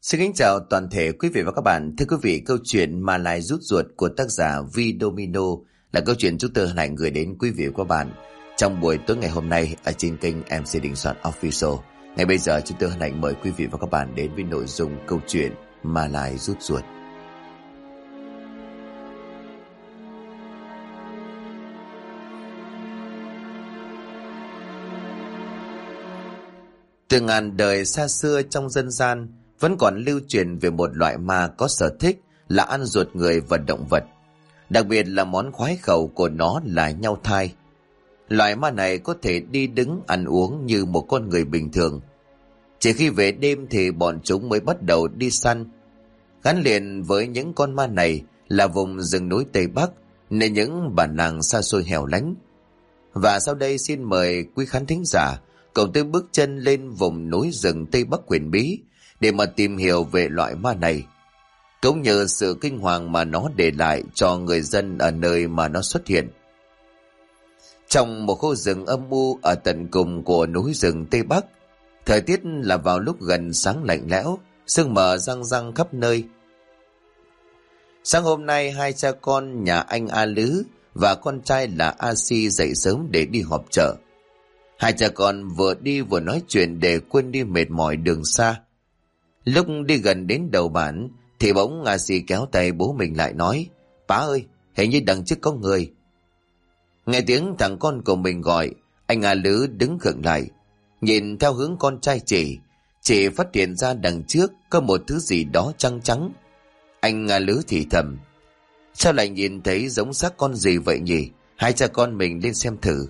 Xin kính chào toàn thể quý vị và các bạn. Thưa quý vị, câu chuyện Mà Lai Rút Ruột của tác giả Vi Domino là câu chuyện chúng tôi hân hạnh gửi đến quý vị và các bạn trong buổi tối ngày hôm nay ở trên kênh MC Đình Soạn Official. Ngay bây giờ chúng tôi hân hạnh mời quý vị và các bạn đến với nội dung câu chuyện Mà Lai Rút Ruột. Từ ngàn đời xa xưa trong dân gian vẫn còn lưu truyền về một loại ma có sở thích là ăn ruột người và động vật. Đặc biệt là món khoái khẩu của nó là nhau thai. Loại ma này có thể đi đứng ăn uống như một con người bình thường. Chỉ khi về đêm thì bọn chúng mới bắt đầu đi săn. Gắn liền với những con ma này là vùng rừng núi Tây Bắc, nên những bản làng xa xôi hẻo lánh. Và sau đây xin mời quý khán thính giả cùng tôi bước chân lên vùng núi rừng Tây Bắc huyền bí để mà tìm hiểu về loại ma này, cũng như sự kinh hoàng mà nó để lại cho người dân ở nơi mà nó xuất hiện. Trong một khu rừng âm u ở tận cùng của núi rừng Tây Bắc, thời tiết là vào lúc gần sáng lạnh lẽo, sương mờ răng răng khắp nơi. Sáng hôm nay, hai cha con nhà anh A Lứ và con trai là A Si dậy sớm để đi họp chợ. Hai cha con vừa đi vừa nói chuyện để quên đi mệt mỏi đường xa. Lúc đi gần đến đầu bản thì bỗng A Si kéo tay bố mình lại nói: "Bá ơi, hình như đằng trước có người." Nghe tiếng thằng con của mình gọi, anh A Lứ đứng khựng lại, nhìn theo hướng con trai chỉ phát hiện ra đằng trước có một thứ gì đó trắng trắng. Anh A Lứ thì thầm: "Sao lại nhìn thấy giống xác con gì vậy nhỉ? Hai cha con mình lên xem thử."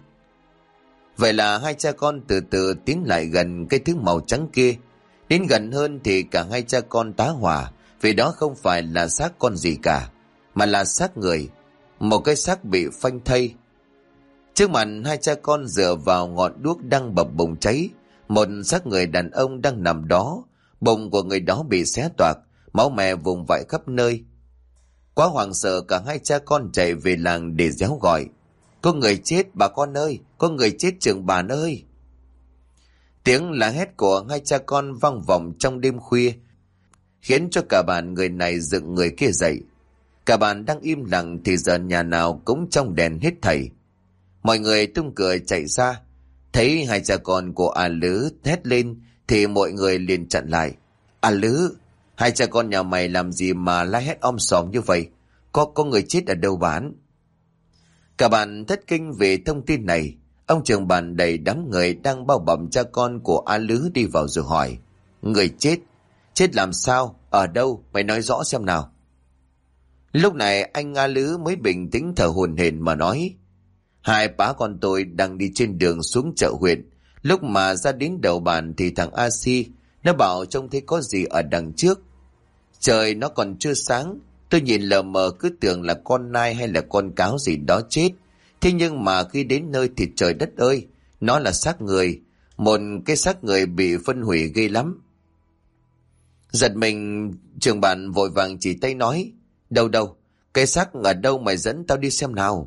Vậy là hai cha con từ từ tiến lại gần cái thứ màu trắng kia. Đến gần hơn thì cả hai cha con tá hỏa, vì đó không phải là xác con gì cả, mà là xác người, một cái xác bị phanh thây. Trước mặt hai cha con dựa vào ngọn đuốc đang bập bùng cháy, một xác người đàn ông đang nằm đó, bụng của người đó bị xé toạc, máu me vùng vãi khắp nơi. Quá hoảng sợ, cả hai cha con chạy về làng để réo gọi: "Có người chết bà con ơi, có người chết trường bản ơi!" Tiếng la hét của hai cha con vang vọng trong đêm khuya, khiến cho cả bản người này dựng người kia dậy. Cả bản đang im lặng thì giờ nhà nào cũng trong đèn hết thảy. Mọi người tung cửa chạy ra, thấy hai cha con của A Lứ thét lên thì mọi người liền chặn lại. "A Lứ, hai cha con nhà mày làm gì mà la hét om sòm như vậy? Có người chết ở đâu bản?" Cả bản thất kinh về thông tin này. Ông trưởng bản đầy đám người đang bao bọc cha con của A Lứ đi vào rồi hỏi: "Người chết? Chết làm sao? Ở đâu? Mày nói rõ xem nào." Lúc này anh A Lứ mới bình tĩnh thở hổn hển mà nói: "Hai bá con tôi đang đi trên đường xuống chợ huyện. Lúc mà ra đến đầu bản thì thằng A Si nó bảo trông thấy có gì ở đằng trước. Trời nó còn chưa sáng, tôi nhìn lờ mờ cứ tưởng là con nai hay là con cáo gì đó chết. Thế nhưng mà khi đến nơi thì trời đất ơi, nó là xác người, một cái xác người bị phân hủy ghê lắm." Giật mình, trưởng bản vội vàng chỉ tay nói: Đâu, cái xác ở đâu, mày dẫn tao đi xem nào."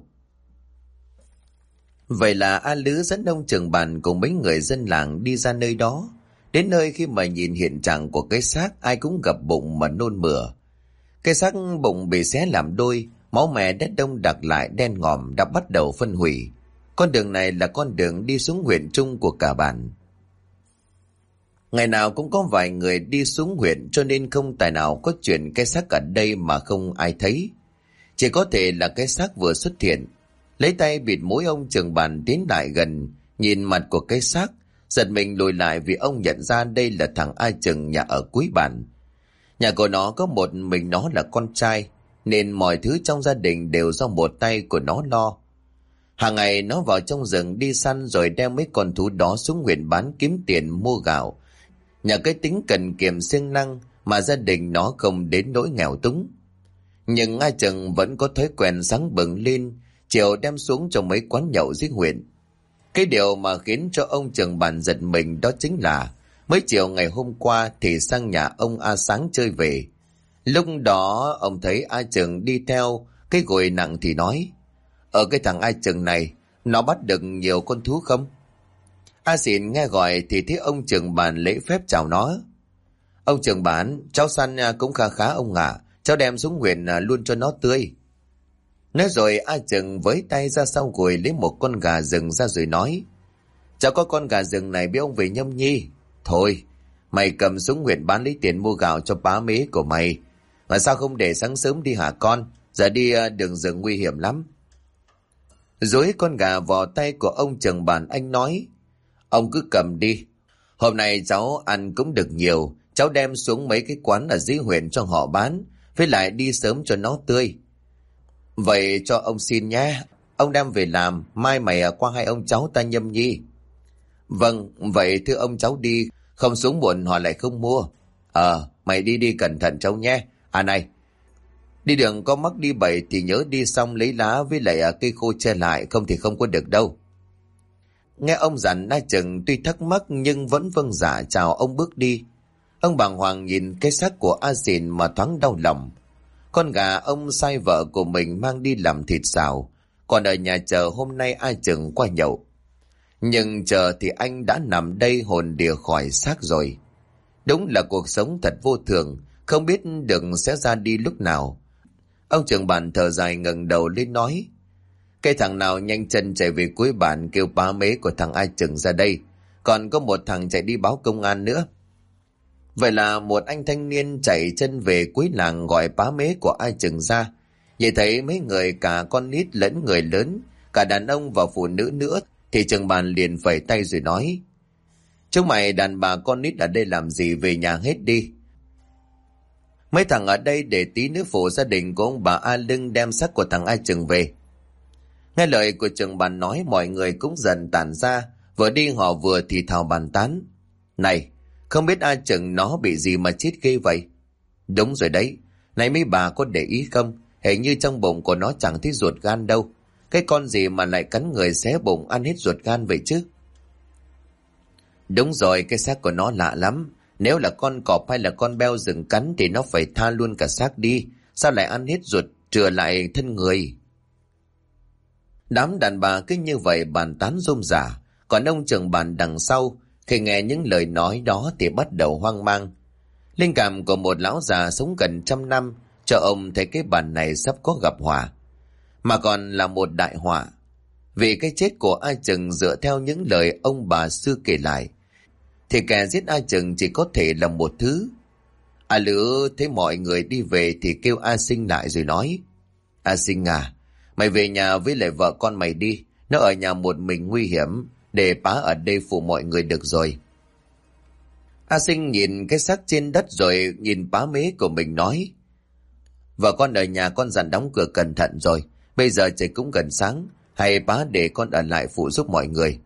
Vậy là A Lứ dẫn ông trưởng bản cùng mấy người dân làng đi ra nơi đó. Đến nơi khi mà nhìn hiện trạng của cái xác, ai cũng gập bụng mà nôn mửa. Cái xác bụng bị xé làm đôi, máu me đất đông đặc lại đen ngòm đã bắt đầu phân hủy. Con đường này là con đường đi xuống huyện Trung của cả bản. Ngày nào cũng có vài người đi xuống huyện, cho nên không tài nào có chuyện cái xác ở đây mà không ai thấy. Chỉ có thể là cái xác vừa xuất hiện. Lấy tay bịt mũi, ông trưởng bản tiến lại gần, nhìn mặt của cái xác, giật mình lùi lại vì ông nhận ra đây là thằng A Chừng nhà ở cuối bản. Nhà của nó có một mình nó là con trai, nên mọi thứ trong gia đình đều do một tay của nó lo. Hàng ngày nó vào trong rừng đi săn rồi đem mấy con thú đó xuống huyện bán kiếm tiền mua gạo. Nhờ cái tính cần kiệm siêng năng mà gia đình nó không đến nỗi nghèo túng. Nhưng A Chừng vẫn có thói quen sáng bừng lên, chiều đem xuống trong mấy quán nhậu dưới huyện. Cái điều mà khiến cho ông trưởng bản giật mình đó chính là mới chiều ngày hôm qua thì sang nhà ông A Sáng chơi về. Lúc đó ông thấy A Chừng đi theo cái gùi nặng thì nói: "Ở cái thằng A Chừng này, nó bắt được nhiều con thú không?" A Xỉn nghe gọi thì thấy ông trưởng bản lễ phép chào nó: Ông trưởng bản, cháu săn cũng khá khá ông ạ. Cháu đem xuống huyện luôn cho nó tươi. Nói rồi A Chừng với tay ra sau gùi lấy một con gà rừng ra rồi nói: cháu có con gà rừng này biết ông về Nhâm Nhi. Thôi, mày cầm xuống huyện bán lấy tiền mua gạo cho bá mế của mày. Mà sao không để sáng sớm đi hả con? Giờ đi đường rừng nguy hiểm lắm. Dối con gà vào tay của ông trưởng bản, anh nói: ông cứ cầm đi. Hôm nay cháu ăn cũng được nhiều. Cháu đem xuống mấy cái quán ở dưới huyện cho họ bán. Với lại đi sớm cho nó tươi. Vậy cho ông xin nhé. Ông đem về làm. Mai mày qua hai ông cháu ta Nhâm Nhi. Vâng, vậy thưa ông cháu đi. Không xuống muộn họ lại không mua. Mày đi đi cẩn thận cháu nhé. À này, đi đường có mắc đi bậy thì nhớ đi xong lấy lá với lại cây khô che lại, không thì không có được đâu. Nghe ông dặn, A Chừng tuy thắc mắc nhưng vẫn vâng dạ chào ông bước đi. Ông bàng hoàng nhìn cái xác của A Dìn mà thoáng đau lòng. Con gà ông sai vợ của mình mang đi làm thịt xào, còn ở nhà chờ hôm nay A Chừng qua nhậu. Nhưng chờ thì anh đã nằm đây hồn đìa khỏi xác rồi. Đúng là cuộc sống thật vô thường, không biết được sẽ ra đi lúc nào. Ông trưởng bản thở dài ngẩng đầu lên nói: cái thằng nào nhanh chân chạy về cuối bản kêu bá mế của thằng A Chừng ra đây, còn có một thằng chạy đi báo công an nữa. Vậy là một anh thanh niên chạy chân về cuối làng gọi bá mế của A Chừng ra. Vậy thấy mấy người cả con nít lẫn người lớn, cả đàn ông và phụ nữ nữa, thì trưởng bản liền phẩy tay rồi nói: chúng mày đàn bà con nít ở đây làm gì, về nhà hết đi. Mấy thằng ở đây để tí nữa phụ gia đình của ông bà A Lưng đem xác của thằng A Chừng về. Nghe lời của trưởng bản nói, mọi người cũng dần tản ra, vừa đi họ vừa thì thào bàn tán: này, không biết A Chừng nó bị gì mà chết ghê vậy? Đúng rồi đấy, này mấy bà có để ý không, hình như trong bụng của nó chẳng thấy ruột gan đâu. Cái con gì mà lại cắn người xé bụng ăn hết ruột gan vậy chứ? Đúng rồi, cái xác của nó lạ lắm. Nếu là con cọp hay là con beo rừng cắn thì nó phải tha luôn cả xác đi. Sao lại ăn hết ruột trừ lại thân người? Đám đàn bà cứ như vậy bàn tán rôm rả. Còn ông trưởng bản đằng sau, khi nghe những lời nói đó thì bắt đầu hoang mang. Linh cảm của một lão già sống gần 100 năm cho ông thấy cái bản này sắp có gặp họa, mà còn là một đại họa. Vì cái chết của A Chừng dựa theo những lời ông bà xưa kể lại, thì kẻ giết A Chừng chỉ có thể là một thứ. A Lữ thấy mọi người đi về thì kêu A Sinh lại rồi nói: A Sinh à, mày về nhà với lại vợ con mày đi. Nó ở nhà một mình nguy hiểm, để bá ở đây phụ mọi người được rồi. A Sinh nhìn cái xác trên đất rồi nhìn bá mế của mình nói: vợ con ở nhà con dặn đóng cửa cẩn thận rồi. Bây giờ trời cũng gần sáng, hay bá để con ở lại phụ giúp mọi người.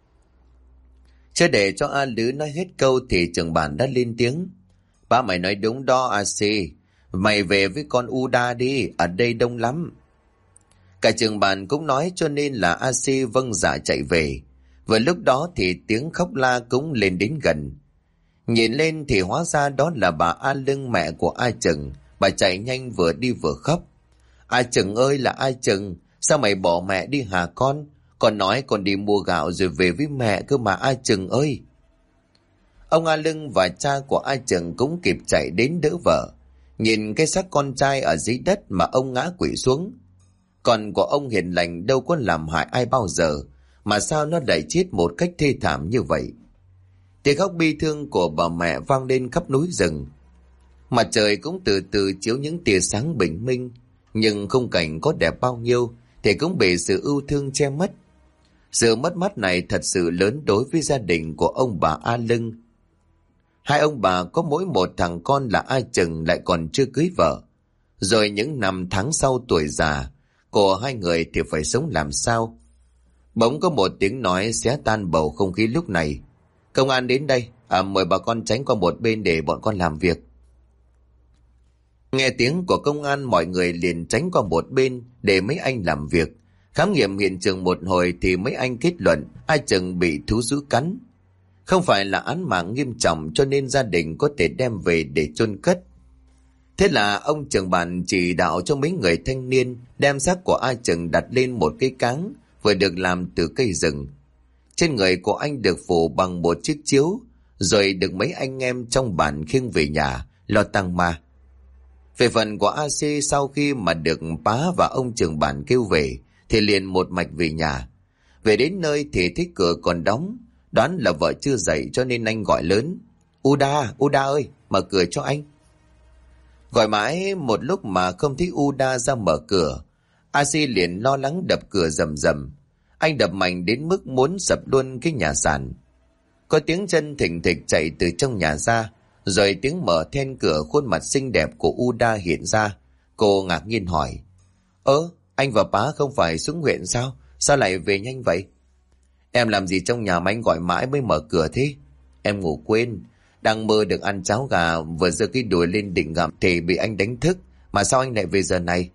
Chưa để cho A Lữ nói hết câu thì trưởng bản đã lên tiếng: bá mày nói đúng đó A Si, mày về với con Uda đi, ở đây đông lắm. Cả trưởng bản cũng nói cho nên là A Si vâng dạ chạy về. Vừa lúc đó thì tiếng khóc la cũng lên đến gần. Nhìn lên thì hóa ra đó là bà A Lưng, mẹ của A Chừng. Bà chạy nhanh vừa đi vừa khóc: A Chừng ơi là A Chừng, sao mày bỏ mẹ đi hả con? Con nói con đi mua gạo rồi về với mẹ cơ mà A Chừng ơi. Ông A Lưng và cha của A Chừng cũng kịp chạy đến đỡ vợ. Nhìn cái xác con trai ở dưới đất mà ông ngã quỵ xuống. Con của ông hiền lành đâu có làm hại ai bao giờ, mà sao nó lại chết một cách thê thảm như vậy? Tiếng khóc bi thương của bà mẹ vang lên khắp núi rừng. Mặt trời cũng từ từ chiếu những tia sáng bình minh, nhưng khung cảnh có đẹp bao nhiêu thì cũng bị sự ưu thương che mất. Sự mất mát này thật sự lớn đối với gia đình của ông bà A Lưng. Hai ông bà có mỗi một thằng con là A Chừng lại còn chưa cưới vợ. Rồi những năm tháng sau tuổi già của hai người thì phải sống làm sao? Bỗng có một tiếng nói xé tan bầu không khí lúc này: công an đến đây, mời bà con tránh qua một bên để bọn con làm việc. Nghe tiếng của công an, mọi người liền tránh qua một bên để mấy anh làm việc. Khám nghiệm hiện trường một hồi thì mấy anh kết luận A Chừng bị thú dữ cắn. Không phải là án mạng nghiêm trọng cho nên gia đình có thể đem về để chôn cất. Thế là ông trưởng bản chỉ đạo cho mấy người thanh niên đem xác của A Chừng đặt lên một cái cáng vừa được làm từ cây rừng. Trên người của anh được phủ bằng một chiếc chiếu, rồi được mấy anh em trong bản khiêng về nhà, lo tang ma. Về phần của AC, sau khi mà được Pá và ông trưởng bản kêu về, thì liền một mạch về nhà. Về đến nơi thì thấy cửa còn đóng, đoán là vợ chưa dậy cho nên anh gọi lớn: Uda ơi, mở cửa cho anh. Gọi mãi một lúc mà không thấy Uda ra mở cửa. AC liền lo lắng đập cửa rầm rầm. Anh đập mạnh đến mức muốn sập luôn cái nhà sàn. Có tiếng chân thình thịch chạy từ trong nhà ra, rồi tiếng mở then cửa, khuôn mặt xinh đẹp của Uda hiện ra. Cô ngạc nhiên hỏi: anh và Pá không phải xuống huyện sao? Sao lại về nhanh vậy? Em làm gì trong nhà mà anh gọi mãi mới mở cửa thế? Em ngủ quên, đang mơ được ăn cháo gà, vừa giơ cái đùi lên định gặm thì bị anh đánh thức. Mà sao anh lại về giờ này?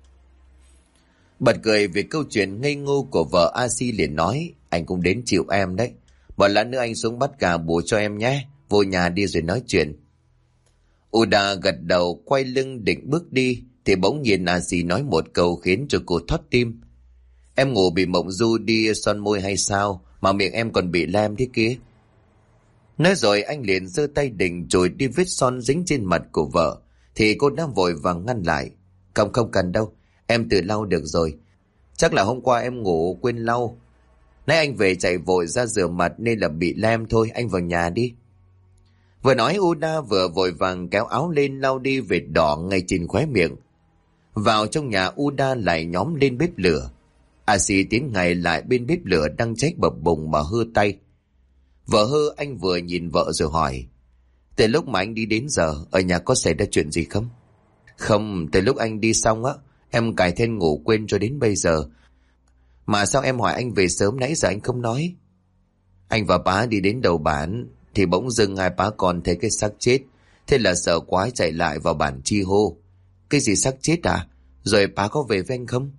Bật cười vì câu chuyện ngây ngô của vợ, AC liền nói: Anh cũng đến chịu em đấy. Một lát nữa anh xuống bắt gà bù cho em nhé. Vô nhà đi rồi nói chuyện. Uda gật đầu quay lưng định bước đi, thì bỗng nhiên AC nói một câu khiến cho cô thót tim: Em ngủ bị mộng du đi son môi hay sao mà miệng em còn bị lem thế kia? Nói rồi anh liền giơ tay định chùi đi vết son dính trên mặt của vợ, thì cô đã vội vàng ngăn lại: Không cần đâu, em tự lau được rồi. Chắc là hôm qua em ngủ quên lau. Nãy anh về chạy vội ra rửa mặt nên là bị lem thôi, anh vào nhà đi. Vừa nói Uda vừa vội vàng kéo áo lên lau đi vệt đỏ ngay trên khóe miệng. Vào trong nhà, Uda lại nhóm lên bếp lửa. AC tiến ngay lại bên bếp lửa đang cháy bập bùng mà hơ tay. Vợ hơ, anh vừa nhìn vợ rồi hỏi: Từ lúc mà anh đi đến giờ, ở nhà có xảy ra chuyện gì không? Không, từ lúc anh đi xong á, em cài then ngủ quên cho đến bây giờ. Mà sao em hỏi anh về sớm nãy giờ anh không nói? Anh và Pá đi đến đầu bản thì bỗng dưng hai Pá con thấy cái xác chết. Thế là sợ quá chạy lại vào bản chi hô: Cái gì xác chết à? Rồi Pá có về với anh không?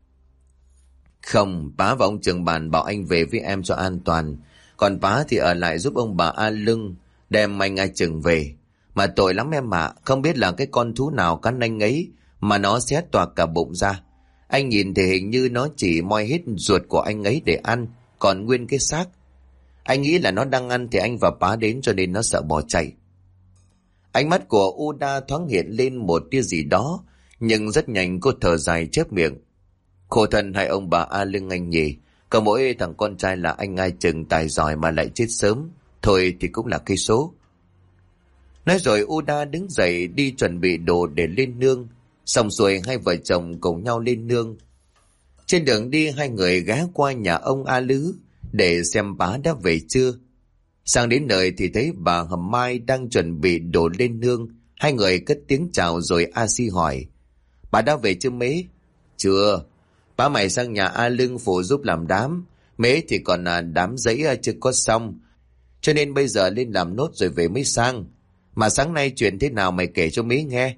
Không, Pá và ông trưởng bản bảo anh về với em cho an toàn. Còn Pá thì ở lại giúp ông bà A Lưng đem anh A Chừng về. Mà tội lắm em ạ, không biết là cái con thú nào cắn anh ấy mà nó xé toạc cả bụng ra. Anh nhìn thì hình như nó chỉ moi hết ruột của anh ấy để ăn, còn nguyên cái xác. Anh nghĩ là nó đang ăn thì anh và Pá đến cho nên nó sợ bỏ chạy. Ánh mắt của Uda thoáng hiện lên một tia gì đó, nhưng rất nhanh cô thở dài chép miệng: Khổ thân hai ông bà A Lưng anh nhỉ. Có mỗi thằng con trai là anh A Chừng tài giỏi mà lại chết sớm. Thôi thì cũng là cái số. Nói rồi Uda đứng dậy đi chuẩn bị đồ để lên nương. Xong xuôi hai vợ chồng cùng nhau lên nương. Trên đường đi hai người ghé qua nhà ông A Lứ để xem Pá đã về chưa. Sang đến nơi thì thấy bà Hầm Mai đang chuẩn bị đồ lên nương. Hai người cất tiếng chào rồi AC hỏi: Bà đã về chưa Mế? Chưa. Bà mày sang nhà A Lưng phụ giúp làm đám. Mế thì còn đám giấy chưa có xong, cho nên bây giờ lên làm nốt rồi về mới sang. Mà sáng nay chuyện thế nào mày kể cho Mế nghe.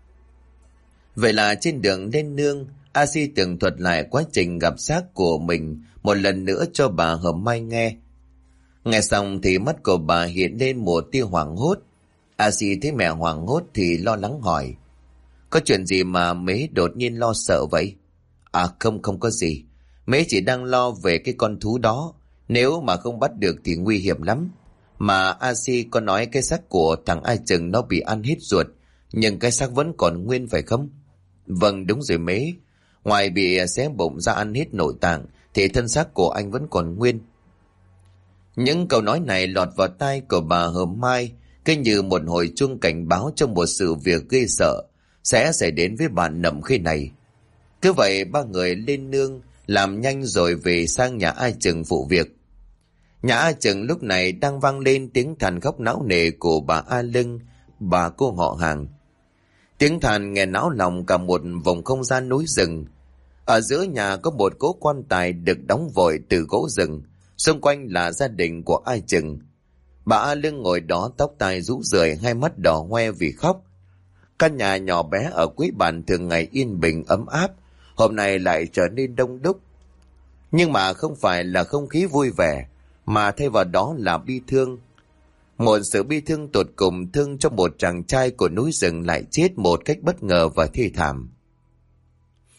Vậy là trên đường lên nương, AC tường thuật lại quá trình gặp xác của mình một lần nữa cho bà Hầm Mai nghe. Nghe xong thì mắt của bà hiện lên một tia hoảng hốt. AC thấy mẹ hoảng hốt thì lo lắng hỏi: Có chuyện gì mà Mế đột nhiên lo sợ vậy? À không có gì. Mế chỉ đang lo về cái con thú đó. Nếu mà không bắt được thì nguy hiểm lắm. Mà AC có nói cái xác của thằng A Chừng nó bị ăn hết ruột, nhưng cái xác vẫn còn nguyên phải không? Vâng đúng rồi Mế. Ngoài bị xé bụng ra ăn hết nội tạng thì thân xác của anh vẫn còn nguyên. Những câu nói này lọt vào tai của bà Hầm Mai cứ như một hồi chuông cảnh báo trong một sự việc ghê sợ sẽ xảy đến với bà Nậm Khê này. Cứ vậy ba người lên nương làm nhanh rồi về sang nhà A Chừng phụ việc. Nhà A Chừng lúc này đang vang lên tiếng than khóc não nề của bà A Lưng, bà cô họ hàng. Tiếng than nghe náo lòng cả một vùng không gian núi rừng. Ở giữa nhà có một cỗ quan tài được đóng vội từ gỗ rừng, xung quanh là gia đình của A Chừng. Bà A Lưng ngồi đó tóc tai rũ rượi, hai mắt đỏ hoe vì khóc. Căn nhà nhỏ bé ở cuối bản thường ngày yên bình ấm áp, hôm nay lại trở nên đông đúc. Nhưng mà không phải là không khí vui vẻ, mà thay vào đó là bi thương. Một sự bi thương tột cùng, thương cho một chàng trai của núi rừng lại chết một cách bất ngờ và thê thảm.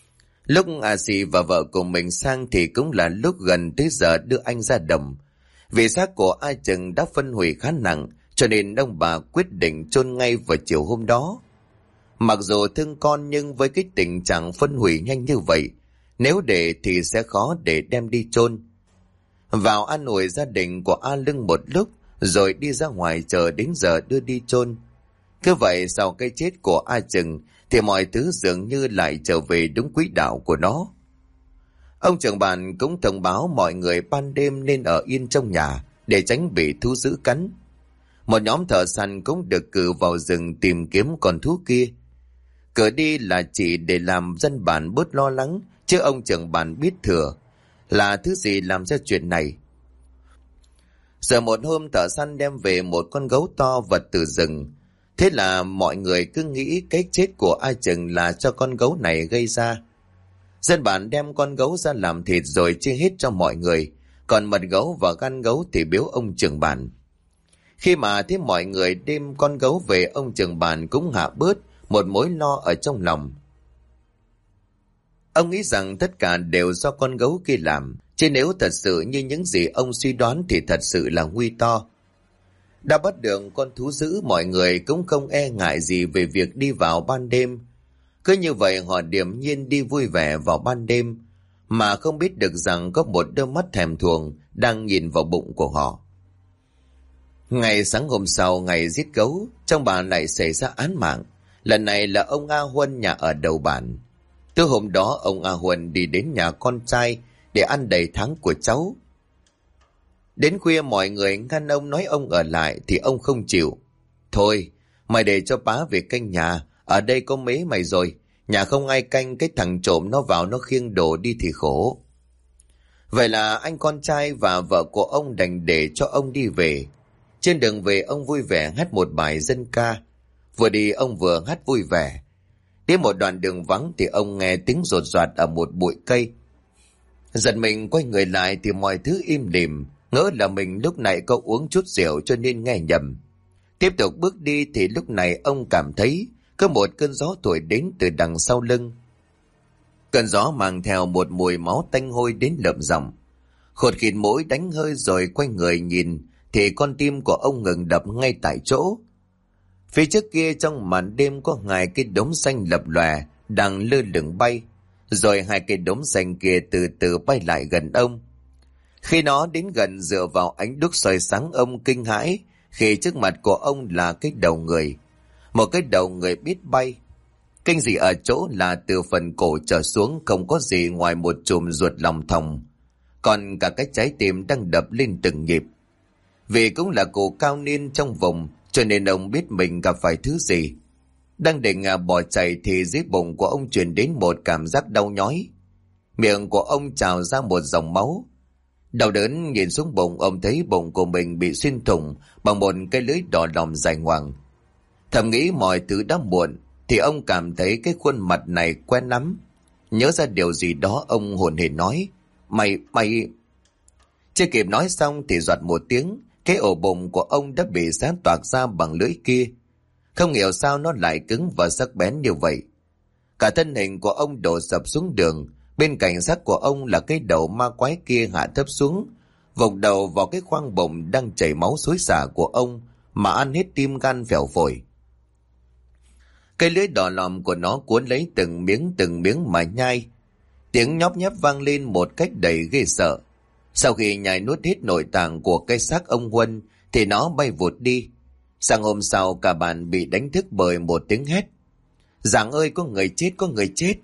Lúc A Sì và vợ của mình sang thì cũng là lúc gần tới giờ đưa anh ra đồng. Vì xác của A Chừng đã phân hủy khá nặng, cho nên ông bà quyết định chôn ngay vào chiều hôm đó. Mặc dù thương con nhưng với cái tình trạng phân hủy nhanh như vậy, nếu để thì sẽ khó để đem đi chôn. Vào an ủi gia đình của A Lưng một lúc, rồi đi ra ngoài chờ đến giờ đưa đi chôn. Cứ vậy sau cái chết của A Chừng thì mọi thứ dường như lại trở về đúng quỹ đạo của nó. Ông trưởng bản cũng thông báo mọi người ban đêm nên ở yên trong nhà để tránh bị thú dữ cắn. Một nhóm thợ săn cũng được cử vào rừng tìm kiếm con thú kia. Cử đi là chỉ để làm dân bản bớt lo lắng, chứ ông trưởng bản biết thừa là thứ gì làm ra chuyện này. Giờ một hôm thợ săn đem về một con gấu to vật từ rừng. Thế là mọi người cứ nghĩ cái chết của A Chừng là cho con gấu này gây ra. Dân bản đem con gấu ra làm thịt rồi chia hết cho mọi người, còn mật gấu và gan gấu thì biếu ông trưởng bản. Khi mà thấy mọi người đem con gấu về, ông trưởng bản cũng hạ bớt một mối lo ở trong lòng. Ông nghĩ rằng tất cả đều do con gấu kia làm, chứ nếu thật sự như những gì ông suy đoán thì thật sự là nguy to. Đã bắt được con thú dữ, mọi người cũng không e ngại gì về việc đi vào ban đêm. Cứ như vậy họ điềm nhiên đi vui vẻ vào ban đêm, mà không biết được rằng có một đôi mắt thèm thuồng đang nhìn vào bụng của họ. Ngày sáng hôm sau, ngày giết gấu, trong bản lại xảy ra án mạng. Lần này là ông A Huân nhà ở đầu bản. Từ hôm đó ông A Huân đi đến nhà con trai để ăn đầy tháng của cháu. Đến khuya mọi người ngăn ông, nói ông ở lại thì ông không chịu. Thôi, mày để cho bá về canh nhà, ở đây có mấy mày rồi, nhà không ai canh, cái thằng trộm nó vào nó khiêng đồ đi thì khổ. Vậy là anh con trai và vợ của ông đành để cho ông đi về. Trên đường về ông vui vẻ hát một bài dân ca. Vừa đi ông vừa hát vui vẻ. Đến một đoạn đường vắng thì ông nghe tiếng rột rạt ở một bụi cây. Giật mình quay người lại thì mọi thứ im lìm, ngỡ là mình lúc này có uống chút rượu cho nên nghe nhầm. Tiếp tục bước đi thì lúc này ông cảm thấy có một cơn gió thổi đến từ đằng sau lưng. Cơn gió mang theo một mùi máu tanh hôi đến lợm giọng. Khột khịt mũi đánh hơi rồi quay người nhìn thì con tim của ông ngừng đập ngay tại chỗ. Phía trước kia trong màn đêm có hai cái đống xanh lập lòe đang lơ lửng bay, rồi hai cái đống xanh kia từ từ bay lại gần ông. Khi nó đến gần dựa vào ánh đuốc soi sáng, ông kinh hãi khi trước mặt của ông là cái đầu người. Một cái đầu người biết bay. Kinh dị ở chỗ là từ phần cổ trở xuống không có gì ngoài một chùm ruột lòng thòng, còn cả cái trái tim đang đập lên từng nhịp. Vì cũng là cụ cao niên trong vùng, cho nên ông biết mình gặp phải thứ gì. Đang định bỏ chạy thì dưới bụng của ông truyền đến một cảm giác đau nhói. Miệng của ông trào ra một dòng máu. Đau đớn nhìn xuống bụng, ông thấy bụng của mình bị xuyên thủng bằng một cái lưới đỏ lòm dài ngoằng. Thầm nghĩ mọi thứ đã muộn thì ông cảm thấy cái khuôn mặt này quen lắm. Nhớ ra điều gì đó ông hồn hển nói: Mày... Chưa kịp nói xong thì doạt một tiếng, cái ổ bụng của ông đã bị xé toạc ra bằng lưỡi kia. Không hiểu sao nó lại cứng và sắc bén như vậy. Cả thân hình của ông đổ sập xuống đường. Bên cạnh xác của ông là cái đầu ma quái kia hạ thấp xuống, vụt đầu vào cái khoang bụng đang chảy máu xối xả của ông mà ăn hết tim gan phèo phổi. Cái lưỡi đỏ lòm của nó cuốn lấy từng miếng mà nhai. Tiếng nhóp nhép vang lên một cách đầy ghê sợ. Sau khi nhai nuốt hết nội tạng của cái xác ông Huân thì nó bay vụt đi. Sáng hôm sau cả bản bị đánh thức bởi một tiếng hét: Giảng ơi, có người chết, có người chết!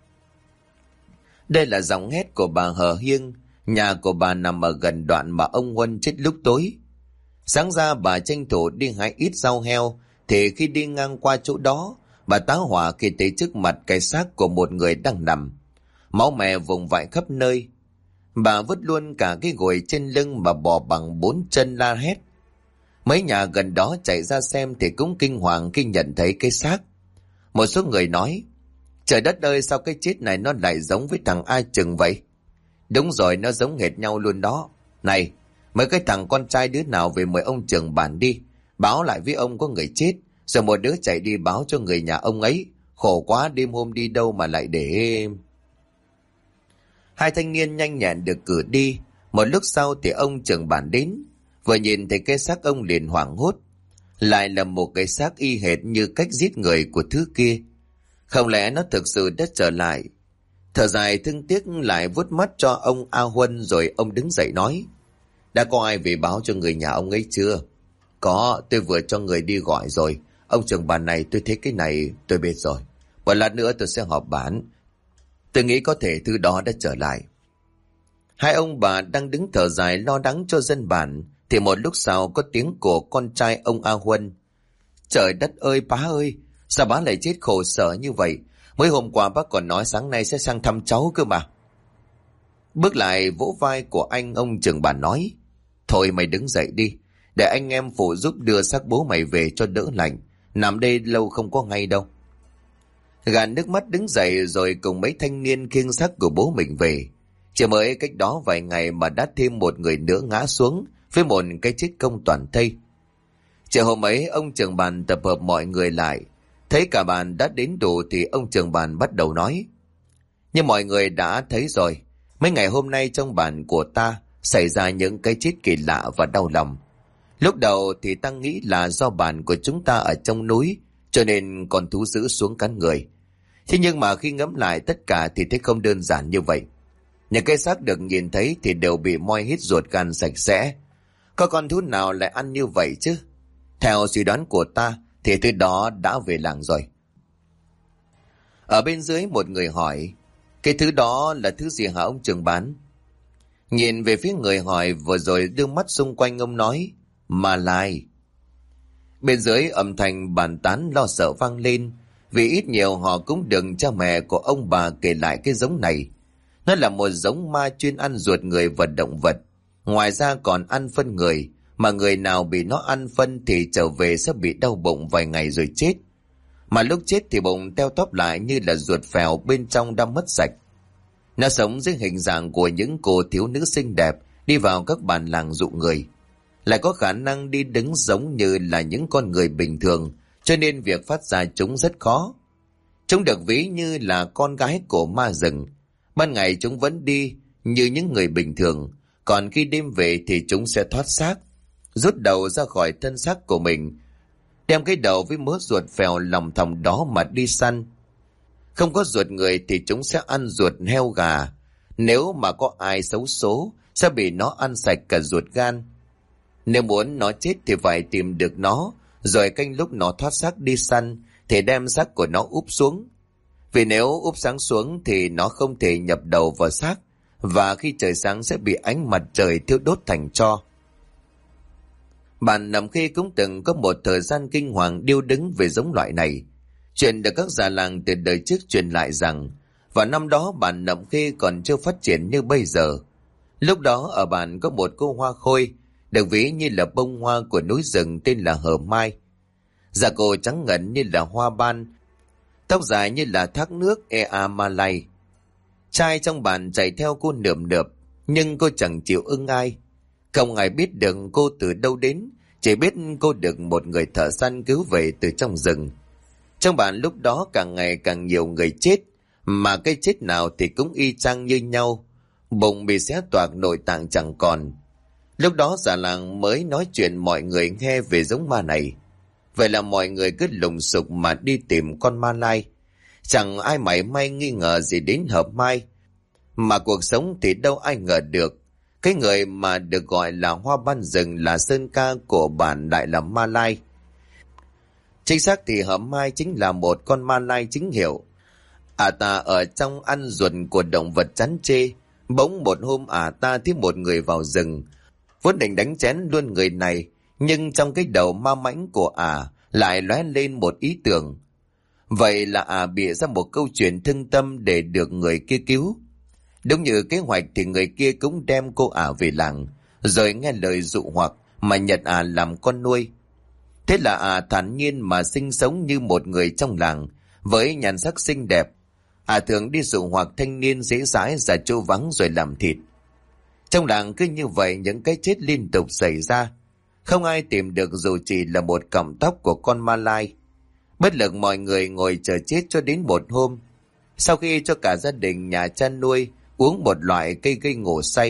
Đây là giọng hét của bà Hờ Hiêng. Nhà của bà nằm ở gần đoạn mà ông Huân chết lúc tối. Sáng ra bà tranh thủ đi hái ít rau heo, thì khi đi ngang qua chỗ đó, bà tá hỏa khi thấy trước mặt cái xác của một người đang nằm. Máu me vùng vãi khắp nơi. Bà vứt luôn cả cái gối trên lưng mà bò bằng 4 chân la hét. Mấy nhà gần đó chạy ra xem thì cũng kinh hoàng khi nhận thấy cái xác. Một số người nói: Trời đất ơi, sao cái chết này nó lại giống với thằng A Chừng vậy? Đúng rồi, nó giống hệt nhau luôn đó. Này, mấy cái thằng con trai đứa nào về mời ông trưởng bản đi, báo lại với ông có người chết, rồi một đứa chạy đi báo cho người nhà ông ấy. Khổ quá, đêm hôm đi đâu mà lại để... Hai thanh niên nhanh nhẹn được cử đi. Một lúc sau thì ông trưởng bản đến, vừa nhìn thấy cái xác ông liền hoảng hốt. Lại là một cái xác y hệt như cách giết người của thứ kia. Không lẽ nó thực sự đã trở lại? Thở dài thương tiếc lại vuốt mắt cho ông A Huân, rồi ông đứng dậy nói: đã có ai về báo cho người nhà ông ấy chưa? Có, tôi vừa cho người đi gọi rồi. Ông trưởng bản này, tôi thấy cái này tôi biết rồi. Một lát nữa tôi sẽ họp bản. Tôi nghĩ có thể thứ đó đã trở lại. Hai ông bà đang đứng thở dài lo lắng cho dân bản, thì một lúc sau có tiếng của con trai ông A Huân: trời đất ơi bá ơi, sao bá lại chết khổ sở như vậy? Mới hôm qua bác còn nói sáng nay sẽ sang thăm cháu cơ mà. Bước lại vỗ vai của anh, ông trưởng bản nói: thôi mày đứng dậy đi, để anh em phụ giúp đưa xác bố mày về cho đỡ lạnh. Nằm đây lâu không có ngay đâu. Gàn nước mắt đứng dậy rồi cùng mấy thanh niên khiêng xác của bố mình về. Chỉ mới cách đó vài ngày mà đã thêm một người nữa ngã xuống với một cái chết công toàn thây. Chiều hôm ấy ông trưởng bản tập hợp mọi người lại, thấy cả bàn đã đến đủ thì ông trưởng bản bắt đầu nói: như mọi người đã thấy rồi, mấy ngày hôm nay trong bản của ta xảy ra những cái chết kỳ lạ và đau lòng. Lúc đầu thì ta nghĩ là do bản của chúng ta ở trong núi, cho nên con thú dữ xuống cắn người. Thế nhưng mà khi ngẫm lại tất cả thì thấy không đơn giản như vậy. Những cái xác được nhìn thấy thì đều bị moi hết ruột gan sạch sẽ. Có con thú nào lại ăn như vậy chứ? Theo suy đoán của ta thì thứ đó đã về làng rồi. Ở bên dưới một người hỏi: cái thứ đó là thứ gì hả ông trưởng bản? Nhìn về phía người hỏi vừa rồi đưa mắt xung quanh, ông nói: Ma Lai. Bên dưới âm thanh bàn tán lo sợ vang lên, vì ít nhiều họ cũng được cha mẹ của ông bà kể lại cái giống này. Nó là một giống ma chuyên ăn ruột người và động vật, ngoài ra còn ăn phân người, mà người nào bị nó ăn phân thì trở về sẽ bị đau bụng vài ngày rồi chết. Mà lúc chết thì bụng teo tóp lại như là ruột phèo bên trong đã mất sạch. Nó sống dưới hình dạng của những cô thiếu nữ xinh đẹp đi vào các bản làng dụ người, lại có khả năng đi đứng giống như là những con người bình thường, cho nên việc phát ra chúng rất khó. Chúng được ví như là con gái của ma rừng. Ban ngày chúng vẫn đi như những người bình thường, còn khi đêm về thì chúng sẽ thoát xác, rút đầu ra khỏi thân xác của mình, đem cái đầu với mớ ruột phèo lòng thòng đó mà đi săn. Không có ruột người thì chúng sẽ ăn ruột heo gà. Nếu mà có ai xấu số sẽ bị nó ăn sạch cả ruột gan. Nếu muốn nó chết thì phải tìm được nó, rồi canh lúc nó thoát xác đi săn thì đem xác của nó úp xuống. Vì nếu úp sáng xuống thì nó không thể nhập đầu vào xác, và khi trời sáng sẽ bị ánh mặt trời thiêu đốt thành tro. Bản Nậm Khê cũng từng có một thời gian kinh hoàng điêu đứng về giống loại này. Chuyện được các già làng từ đời trước truyền lại rằng, vào năm đó bản Nậm Khê còn chưa phát triển như bây giờ. Lúc đó ở bản có một cô hoa khôi, được ví như là bông hoa của núi rừng, tên là Hờ Mai. Da cô trắng ngần như là hoa ban, tóc dài như là thác nước Ea Malay. Trai trong bản chạy theo cô nườm nượp, nhưng cô chẳng chịu ưng ai. Không ai biết được cô từ đâu đến, chỉ biết cô được một người thợ săn cứu về từ trong rừng. Trong bản lúc đó càng ngày càng nhiều người chết, mà cái chết nào thì cũng y chang như nhau, bụng bị xé toạc, nội tạng chẳng còn. Lúc đó già làng mới nói chuyện mọi người nghe về giống ma này. Vậy là mọi người cứ lùng sục mà đi tìm con ma lai. Chẳng ai mảy may nghi ngờ gì đến Hợp Mai. Mà cuộc sống thì đâu ai ngờ được, cái người mà được gọi là hoa ban rừng là sơn ca của bản lại là ma lai. Chính xác thì Hợp Mai chính là một con ma lai chính hiệu. Ta ở trong ăn ruột của động vật chán chê. Bỗng một hôm ta thấy một người vào rừng, vốn định đánh chén luôn người này, nhưng trong cái đầu ma mãnh của lại lóe lên một ý tưởng. Vậy là bịa ra một câu chuyện thương tâm để được người kia cứu. Đúng như kế hoạch thì người kia cũng đem cô về làng, rồi nghe lời dụ hoặc mà nhận làm con nuôi. Thế là thản nhiên mà sinh sống như một người trong làng, với nhan sắc xinh đẹp. Thường đi dụ hoặc thanh niên dễ dãi ra chỗ vắng rồi làm thịt. Trong làng cứ như vậy những cái chết liên tục xảy ra, không ai tìm được dù chỉ là một cọng tóc của con ma lai. Bất lực mọi người ngồi chờ chết cho đến một hôm, sau khi cho cả gia đình nhà chăn nuôi uống một loại cây gây ngủ say,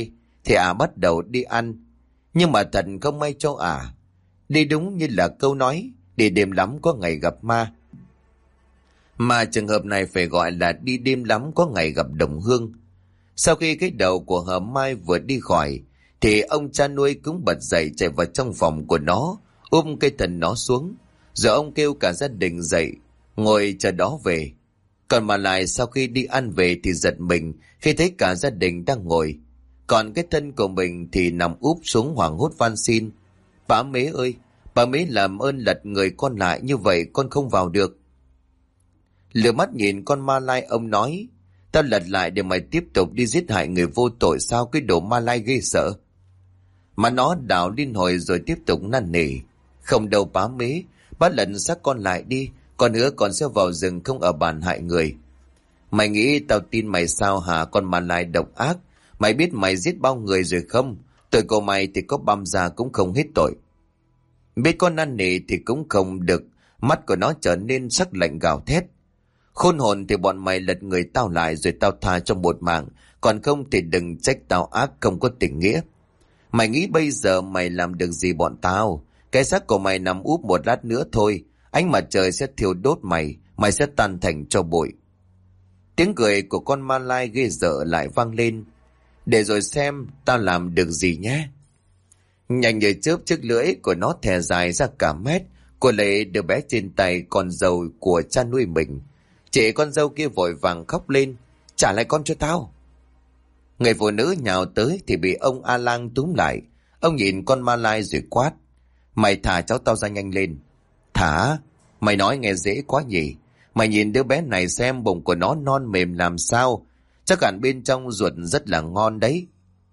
thì bắt đầu đi ăn. Nhưng mà thật không may cho đi đúng như là câu nói, đi đêm lắm có ngày gặp ma. Mà trường hợp này phải gọi là đi đêm lắm có ngày gặp đồng hương. Sau khi cái đầu của hờ Mai vừa đi khỏi, thì ông cha nuôi cũng bật dậy chạy vào trong phòng của nó, ôm cây thần nó xuống. Rồi ông kêu cả gia đình dậy, ngồi chờ đó về. Còn mà lại sau khi đi ăn về thì giật mình khi thấy cả gia đình đang ngồi. Còn cái thân của mình thì nằm úp xuống hoảng hốt van xin. Bà Mế ơi, bà Mế làm ơn lật người con lại, như vậy con không vào được. Lừa mắt nhìn con ma lai, ông nói, tao lật lại để mày tiếp tục đi giết hại người vô tội sao, cái đồ ma lai ghê sợ. Mà nó đảo liên hồi rồi tiếp tục năn nỉ. Không đâu bá Mế, bá lật xác con lại đi, con hứa con sẽ vào rừng không ở bàn hại người. Mày nghĩ tao tin mày sao hả, con ma lai độc ác. Mày biết mày giết bao người rồi không? Tội của mày thì có băm ra cũng không hết tội. Biết con năn nỉ thì cũng không được, mắt của nó trở nên sắc lạnh gào thét. Khôn hồn thì bọn mày lật người tao lại rồi tao tha cho một mạng, còn không thì đừng trách tao ác không có tình nghĩa. Mày nghĩ bây giờ mày làm được gì bọn tao? Cái xác của mày nằm úp một lát nữa thôi, ánh mặt trời sẽ thiêu đốt mày, mày sẽ tan thành tro bụi. Tiếng cười của con ma lai ghê rợ lại vang lên. Để rồi xem tao làm được gì nhé. Nhanh như chớp, chiếc lưỡi của nó thè dài ra cả mét, cô lấy đứa bé trên tay, con dâu của cha nuôi mình. Chị con dâu kia vội vàng khóc lên, trả lại con cho tao. Người phụ nữ nhào tới thì bị ông A Lang túm lại. Ông nhìn con ma lai rồi quát, mày thả cháu tao ra nhanh lên. Thả? Mày nói nghe dễ quá nhỉ. Mày nhìn đứa bé này xem, bụng của nó non mềm làm sao, chắc hẳn bên trong ruột rất là ngon đấy.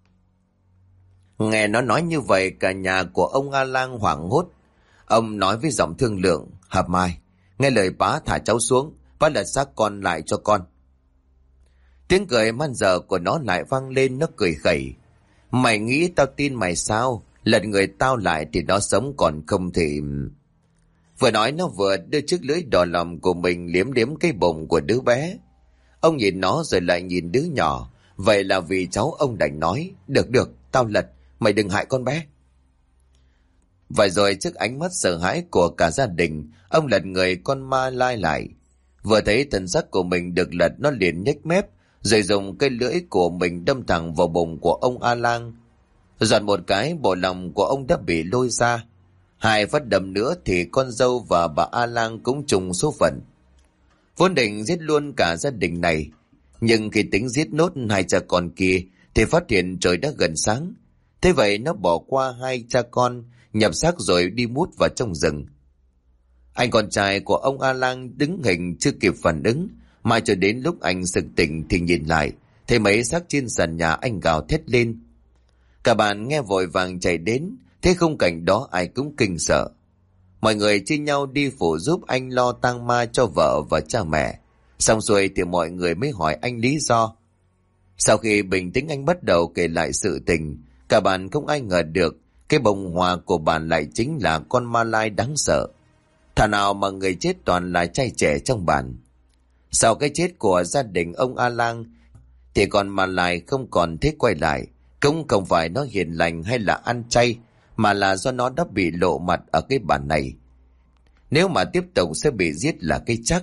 Nghe nó nói như vậy, cả nhà của ông A Lang hoảng hốt. Ông nói với giọng thương lượng, Hợp Mai, nghe lời bá thả cháu xuống, bá lật xác con lại cho con. Tiếng cười man dợ của nó lại vang lên, nó cười khẩy. Mày nghĩ tao tin mày sao? Lật người tao lại thì nó sống, còn không thì... Vừa nói nó vừa đưa chiếc lưỡi đỏ lòm của mình liếm liếm cái bụng của đứa bé. Ông nhìn nó rồi lại nhìn đứa nhỏ. Vậy là vì cháu ông đành nói, được, tao lật, mày đừng hại con bé. Vậy rồi trước ánh mắt sợ hãi của cả gia đình, ông lật người con ma lai lại. Vừa thấy thân xác của mình được lật, nó liền nhếch mép, rồi dùng cây lưỡi của mình đâm thẳng vào bụng của ông A Lang. Giọt một cái, bộ lòng của ông đã bị lôi ra. Hai phát đâm nữa thì con dâu và bà A Lang cũng trùng số phận. Vốn định giết luôn cả gia đình này, nhưng khi tính giết nốt hai cha con kia thì phát hiện trời đã gần sáng. Thế vậy nó bỏ qua hai cha con, nhập xác rồi đi mút vào trong rừng. Anh con trai của ông A Lang đứng hình chưa kịp phản ứng, mà cho đến lúc anh sực tỉnh thì nhìn lại, thấy mấy xác trên sàn nhà, anh gào thét lên. Cả bạn nghe vội vàng chạy đến, thấy khung cảnh đó ai cũng kinh sợ. Mọi người chia nhau đi phụ giúp anh lo tang ma cho vợ và cha mẹ. Xong xuôi thì mọi người mới hỏi anh lý do. Sau khi bình tĩnh, anh bắt đầu kể lại sự tình. Cả bạn không ai ngờ được cái bông hoa của bạn lại chính là con ma lai đáng sợ. Thà nào mà người chết toàn là trai trẻ trong bản. Sau cái chết của gia đình ông A Lang thì con ma lai không còn thích quay lại. Cũng không phải nó hiền lành hay là ăn chay, mà là do nó đã bị lộ mặt ở cái bản này. Nếu mà tiếp tục sẽ bị giết là cái chắc.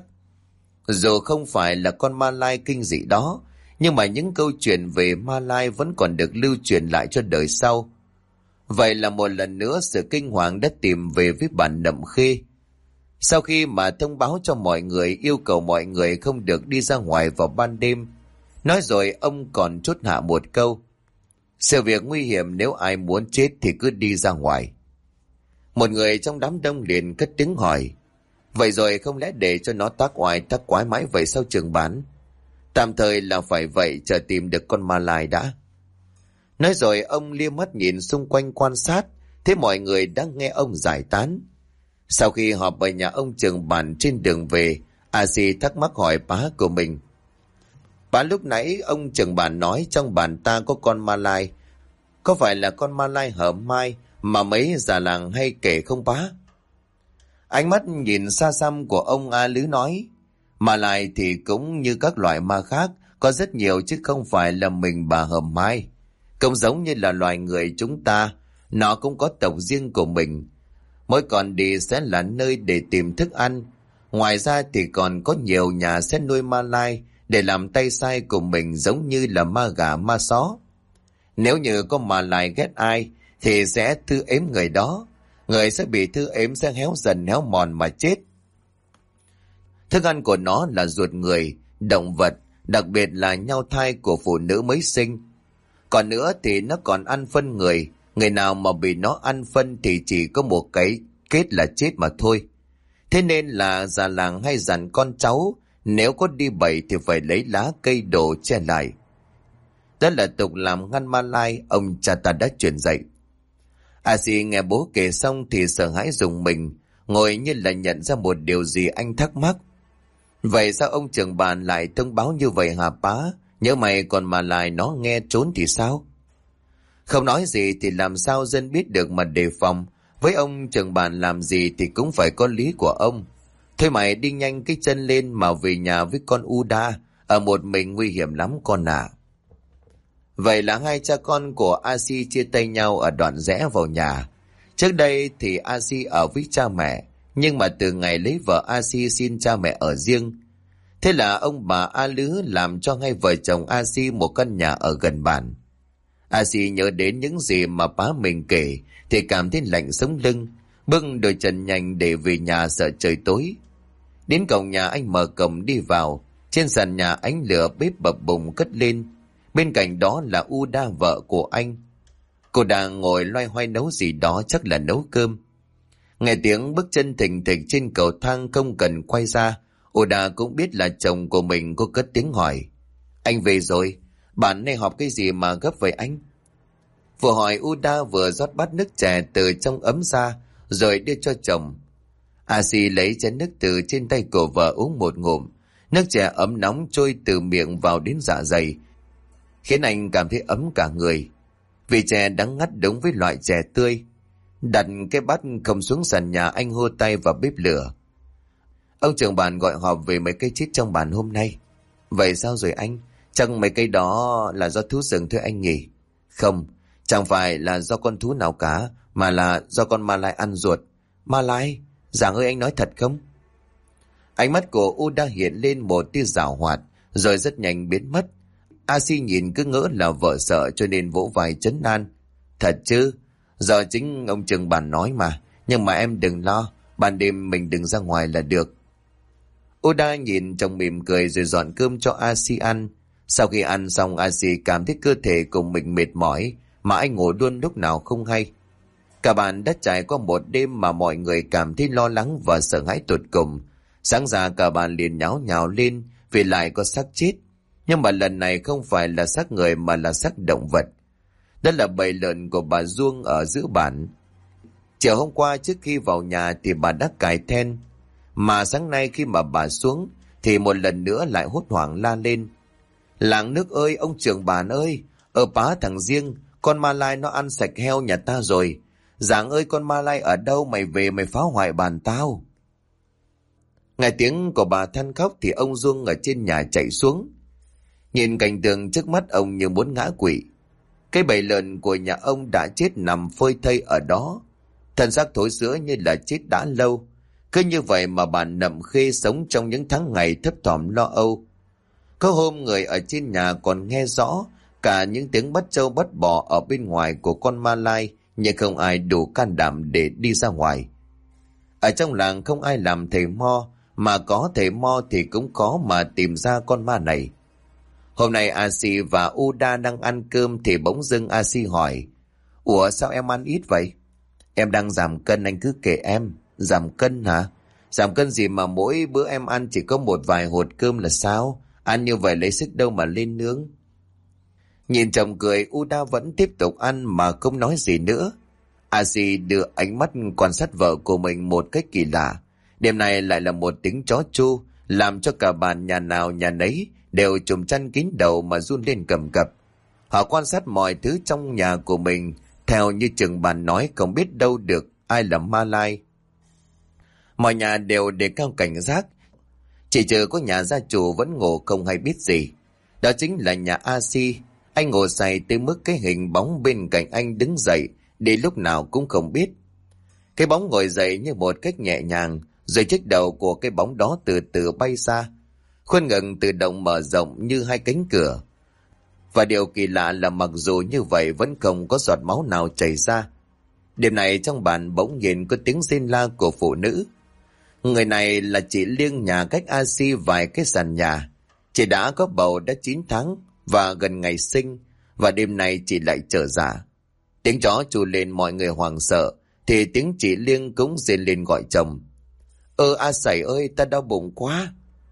Dù không phải là con ma lai kinh dị đó, nhưng mà những câu chuyện về ma lai vẫn còn được lưu truyền lại cho đời sau. Vậy là một lần nữa sự kinh hoàng đã tìm về với bản Nậm Khê. Sau khi mà thông báo cho mọi người, yêu cầu mọi người không được đi ra ngoài vào ban đêm, nói rồi ông còn chốt hạ một câu: sự việc nguy hiểm, nếu ai muốn chết thì cứ đi ra ngoài. Một người trong đám đông liền cất tiếng hỏi: vậy rồi không lẽ để cho nó tác oai tác quái mãi vậy sao trường bán? Tạm thời là phải vậy, chờ tìm được con ma lai đã. Nói rồi ông lia mắt nhìn xung quanh quan sát, thấy mọi người đang nghe ông giải tán. Sau khi họp ở nhà ông trường bản trên đường về, A Si thắc mắc hỏi bá của mình: bá, lúc nãy ông trưởng bản nói trong bản ta có con ma lai, có phải là con ma lai Hở Mai mà mấy già làng hay kể không bá? Ánh mắt nhìn xa xăm của ông A Lứ nói: ma lai thì cũng như các loại ma khác, có rất nhiều chứ không phải là mình bà Hở Mai. Cũng giống như là loài người chúng ta, nó cũng có tộc riêng của mình. Mỗi con đi sẽ là nơi để tìm thức ăn. Ngoài ra thì còn có nhiều nhà sẽ nuôi ma lai để làm tay sai của mình, giống như là ma gà ma só. Nếu như có ma lai ghét ai thì sẽ thư ếm người đó. Người sẽ bị thư ếm sẽ héo dần héo mòn mà chết. Thức ăn của nó là ruột người, động vật, đặc biệt là nhau thai của phụ nữ mới sinh. Còn nữa thì nó còn ăn phân người. Người nào mà bị nó ăn phân thì chỉ có một cái kết là chết mà thôi. Thế nên là già làng hay dặn con cháu, nếu có đi bậy thì phải lấy lá cây đổ che lại. Đó là tục làm ngăn ma lai ông cha ta đã truyền dạy. A Si nghe bố kể xong thì sợ hãi rùng mình, ngồi như là nhận ra một điều gì anh thắc mắc. Vậy sao ông trưởng bản lại thông báo như vậy hả bá? Nhớ mày còn mà lại nó nghe trốn thì sao? Không nói gì thì làm sao dân biết được mà đề phòng. Với ông trưởng bản làm gì thì cũng phải có lý của ông. Thôi mày đi nhanh cái chân lên mà về nhà với con Uda. Ở một mình nguy hiểm lắm con à. Vậy là hai cha con của A Si chia tay nhau ở đoạn rẽ vào nhà. Trước đây thì A Si ở với cha mẹ, nhưng mà từ ngày lấy vợ A Si xin cha mẹ ở riêng. Thế là ông bà A Lứ làm cho hai vợ chồng A Si một căn nhà ở gần bản. A Si nhớ đến những gì mà bá mình kể thì cảm thấy lạnh sống lưng, bước đôi chân nhanh để về nhà sợ trời tối. Đến cổng nhà anh mở cổng đi vào, trên sàn nhà ánh lửa bếp bập bùng cất lên. Bên cạnh đó là Uda, vợ của anh. Cô đang ngồi loay hoay nấu gì đó, chắc là nấu cơm. Nghe tiếng bước chân thình thịch trên cầu thang không cần quay ra, Uda cũng biết là chồng của mình. Cô cất tiếng hỏi: Anh về rồi? Bạn này họp cái gì mà gấp vậy anh? Vừa hỏi Uda vừa rót bát nước chè từ trong ấm ra rồi đưa cho chồng. A Si lấy chén nước từ trên tay của vợ uống một ngụm. Nước chè ấm nóng trôi từ miệng vào đến dạ dày, khiến anh cảm thấy ấm cả người. Vì chè đắng ngắt đúng với loại chè tươi. Đặt cái bát không xuống sàn nhà, anh hô tay vào bếp lửa. Ông trưởng bản gọi họp về mấy cây chết trong bản hôm nay. Vậy sao rồi anh? Chắc mấy cây đó là do thú rừng thôi anh nhỉ? Không, chẳng phải là do con thú nào cả, mà là do con ma lai ăn ruột. Ma lai? Giảng ơi, anh nói thật không? Ánh mắt của Uda hiện lên một tia giảo hoạt, rồi rất nhanh biến mất. A Si nhìn cứ ngỡ là vợ sợ cho nên vỗ vai trấn an. Thật chứ? Giờ chính ông trưởng bản nói mà. Nhưng mà em đừng lo, ban đêm mình đừng ra ngoài là được. Uda nhìn chồng mỉm cười rồi dọn cơm cho A Si ăn. Sau khi ăn xong, A Si cảm thấy cơ thể của mình mệt mỏi, mà anh ngủ luôn lúc nào không hay. Cả bạn đã trải qua một đêm mà mọi người cảm thấy lo lắng và sợ hãi tột cùng. Sáng ra cả bạn liền nháo nhào lên vì lại có xác chết. Nhưng mà lần này không phải là xác người mà là xác động vật. Đó là bầy lợn của bà Duông ở giữa bản. Chiều hôm qua trước khi vào nhà thì bà đã cài then. Mà sáng nay khi mà bà xuống thì một lần nữa lại hốt hoảng la lên: Làng nước ơi, ông trưởng bản ơi, ở bá thằng Riêng, con ma lai nó ăn sạch heo nhà ta rồi. Giảng ơi, con ma lai ở đâu, mày về mày phá hoại bàn tao. Nghe tiếng của bà than khóc thì ông Duông ở trên nhà chạy xuống. Nhìn cảnh tượng trước mắt ông như muốn ngã quỵ. Cái bầy lợn của nhà ông đã chết nằm phơi thây ở đó, thân xác thối rữa như là chết đã lâu. Cứ như vậy mà bà Nậm Khê sống trong những tháng ngày thấp thỏm lo âu. Có hôm người ở trên nhà còn nghe rõ cả những tiếng bắt trâu bắt bò ở bên ngoài của con ma lai, nhưng không ai đủ can đảm để đi ra ngoài. Ở trong làng không ai làm thầy mo, mà có thầy mo thì cũng khó mà tìm ra con ma này. Hôm nay A Si và Uda đang ăn cơm thì bỗng dưng A Si hỏi: Ủa sao em ăn ít vậy? Em đang giảm cân, anh cứ kể em. Giảm cân hả? Giảm cân gì mà mỗi bữa em ăn chỉ có một vài hột cơm là sao? Ăn như vậy lấy sức đâu mà lên nướng. Nhìn chồng cười, Uda vẫn tiếp tục ăn mà không nói gì nữa. A Si đưa ánh mắt quan sát vợ của mình một cách kỳ lạ. Đêm này lại là một tiếng chó chu, làm cho cả bàn nhà nào nhà nấy đều trùm chăn kín đầu mà run lên cầm cập. Họ quan sát mọi thứ trong nhà của mình, theo như trưởng bản nói không biết đâu được ai là ma lai. Mọi nhà đều đề cao cảnh giác, chỉ trừ có nhà gia chủ vẫn ngủ không hay biết gì. Đó chính là nhà A Si. Anh ngủ say tới mức cái hình bóng bên cạnh anh đứng dậy đi lúc nào cũng không biết. Cái bóng ngồi dậy như một cách nhẹ nhàng, rồi chiếc đầu của cái bóng đó từ từ bay xa. Khuôn ngực tự động mở rộng như hai cánh cửa. Và điều kỳ lạ là mặc dù như vậy vẫn không có giọt máu nào chảy ra. Đêm này trong bàn bỗng nhiên có tiếng rên la của phụ nữ. Người này là chị Liêng, nhà cách A Si vài cái sàn nhà. Chị đã có bầu đã 9 tháng và gần ngày sinh, và đêm nay chị lại trở dạ. Tiếng chó trù lên mọi người hoảng sợ, thì tiếng chị Liêng cũng rên lên gọi chồng. A Sẩy ơi, ta đau bụng quá.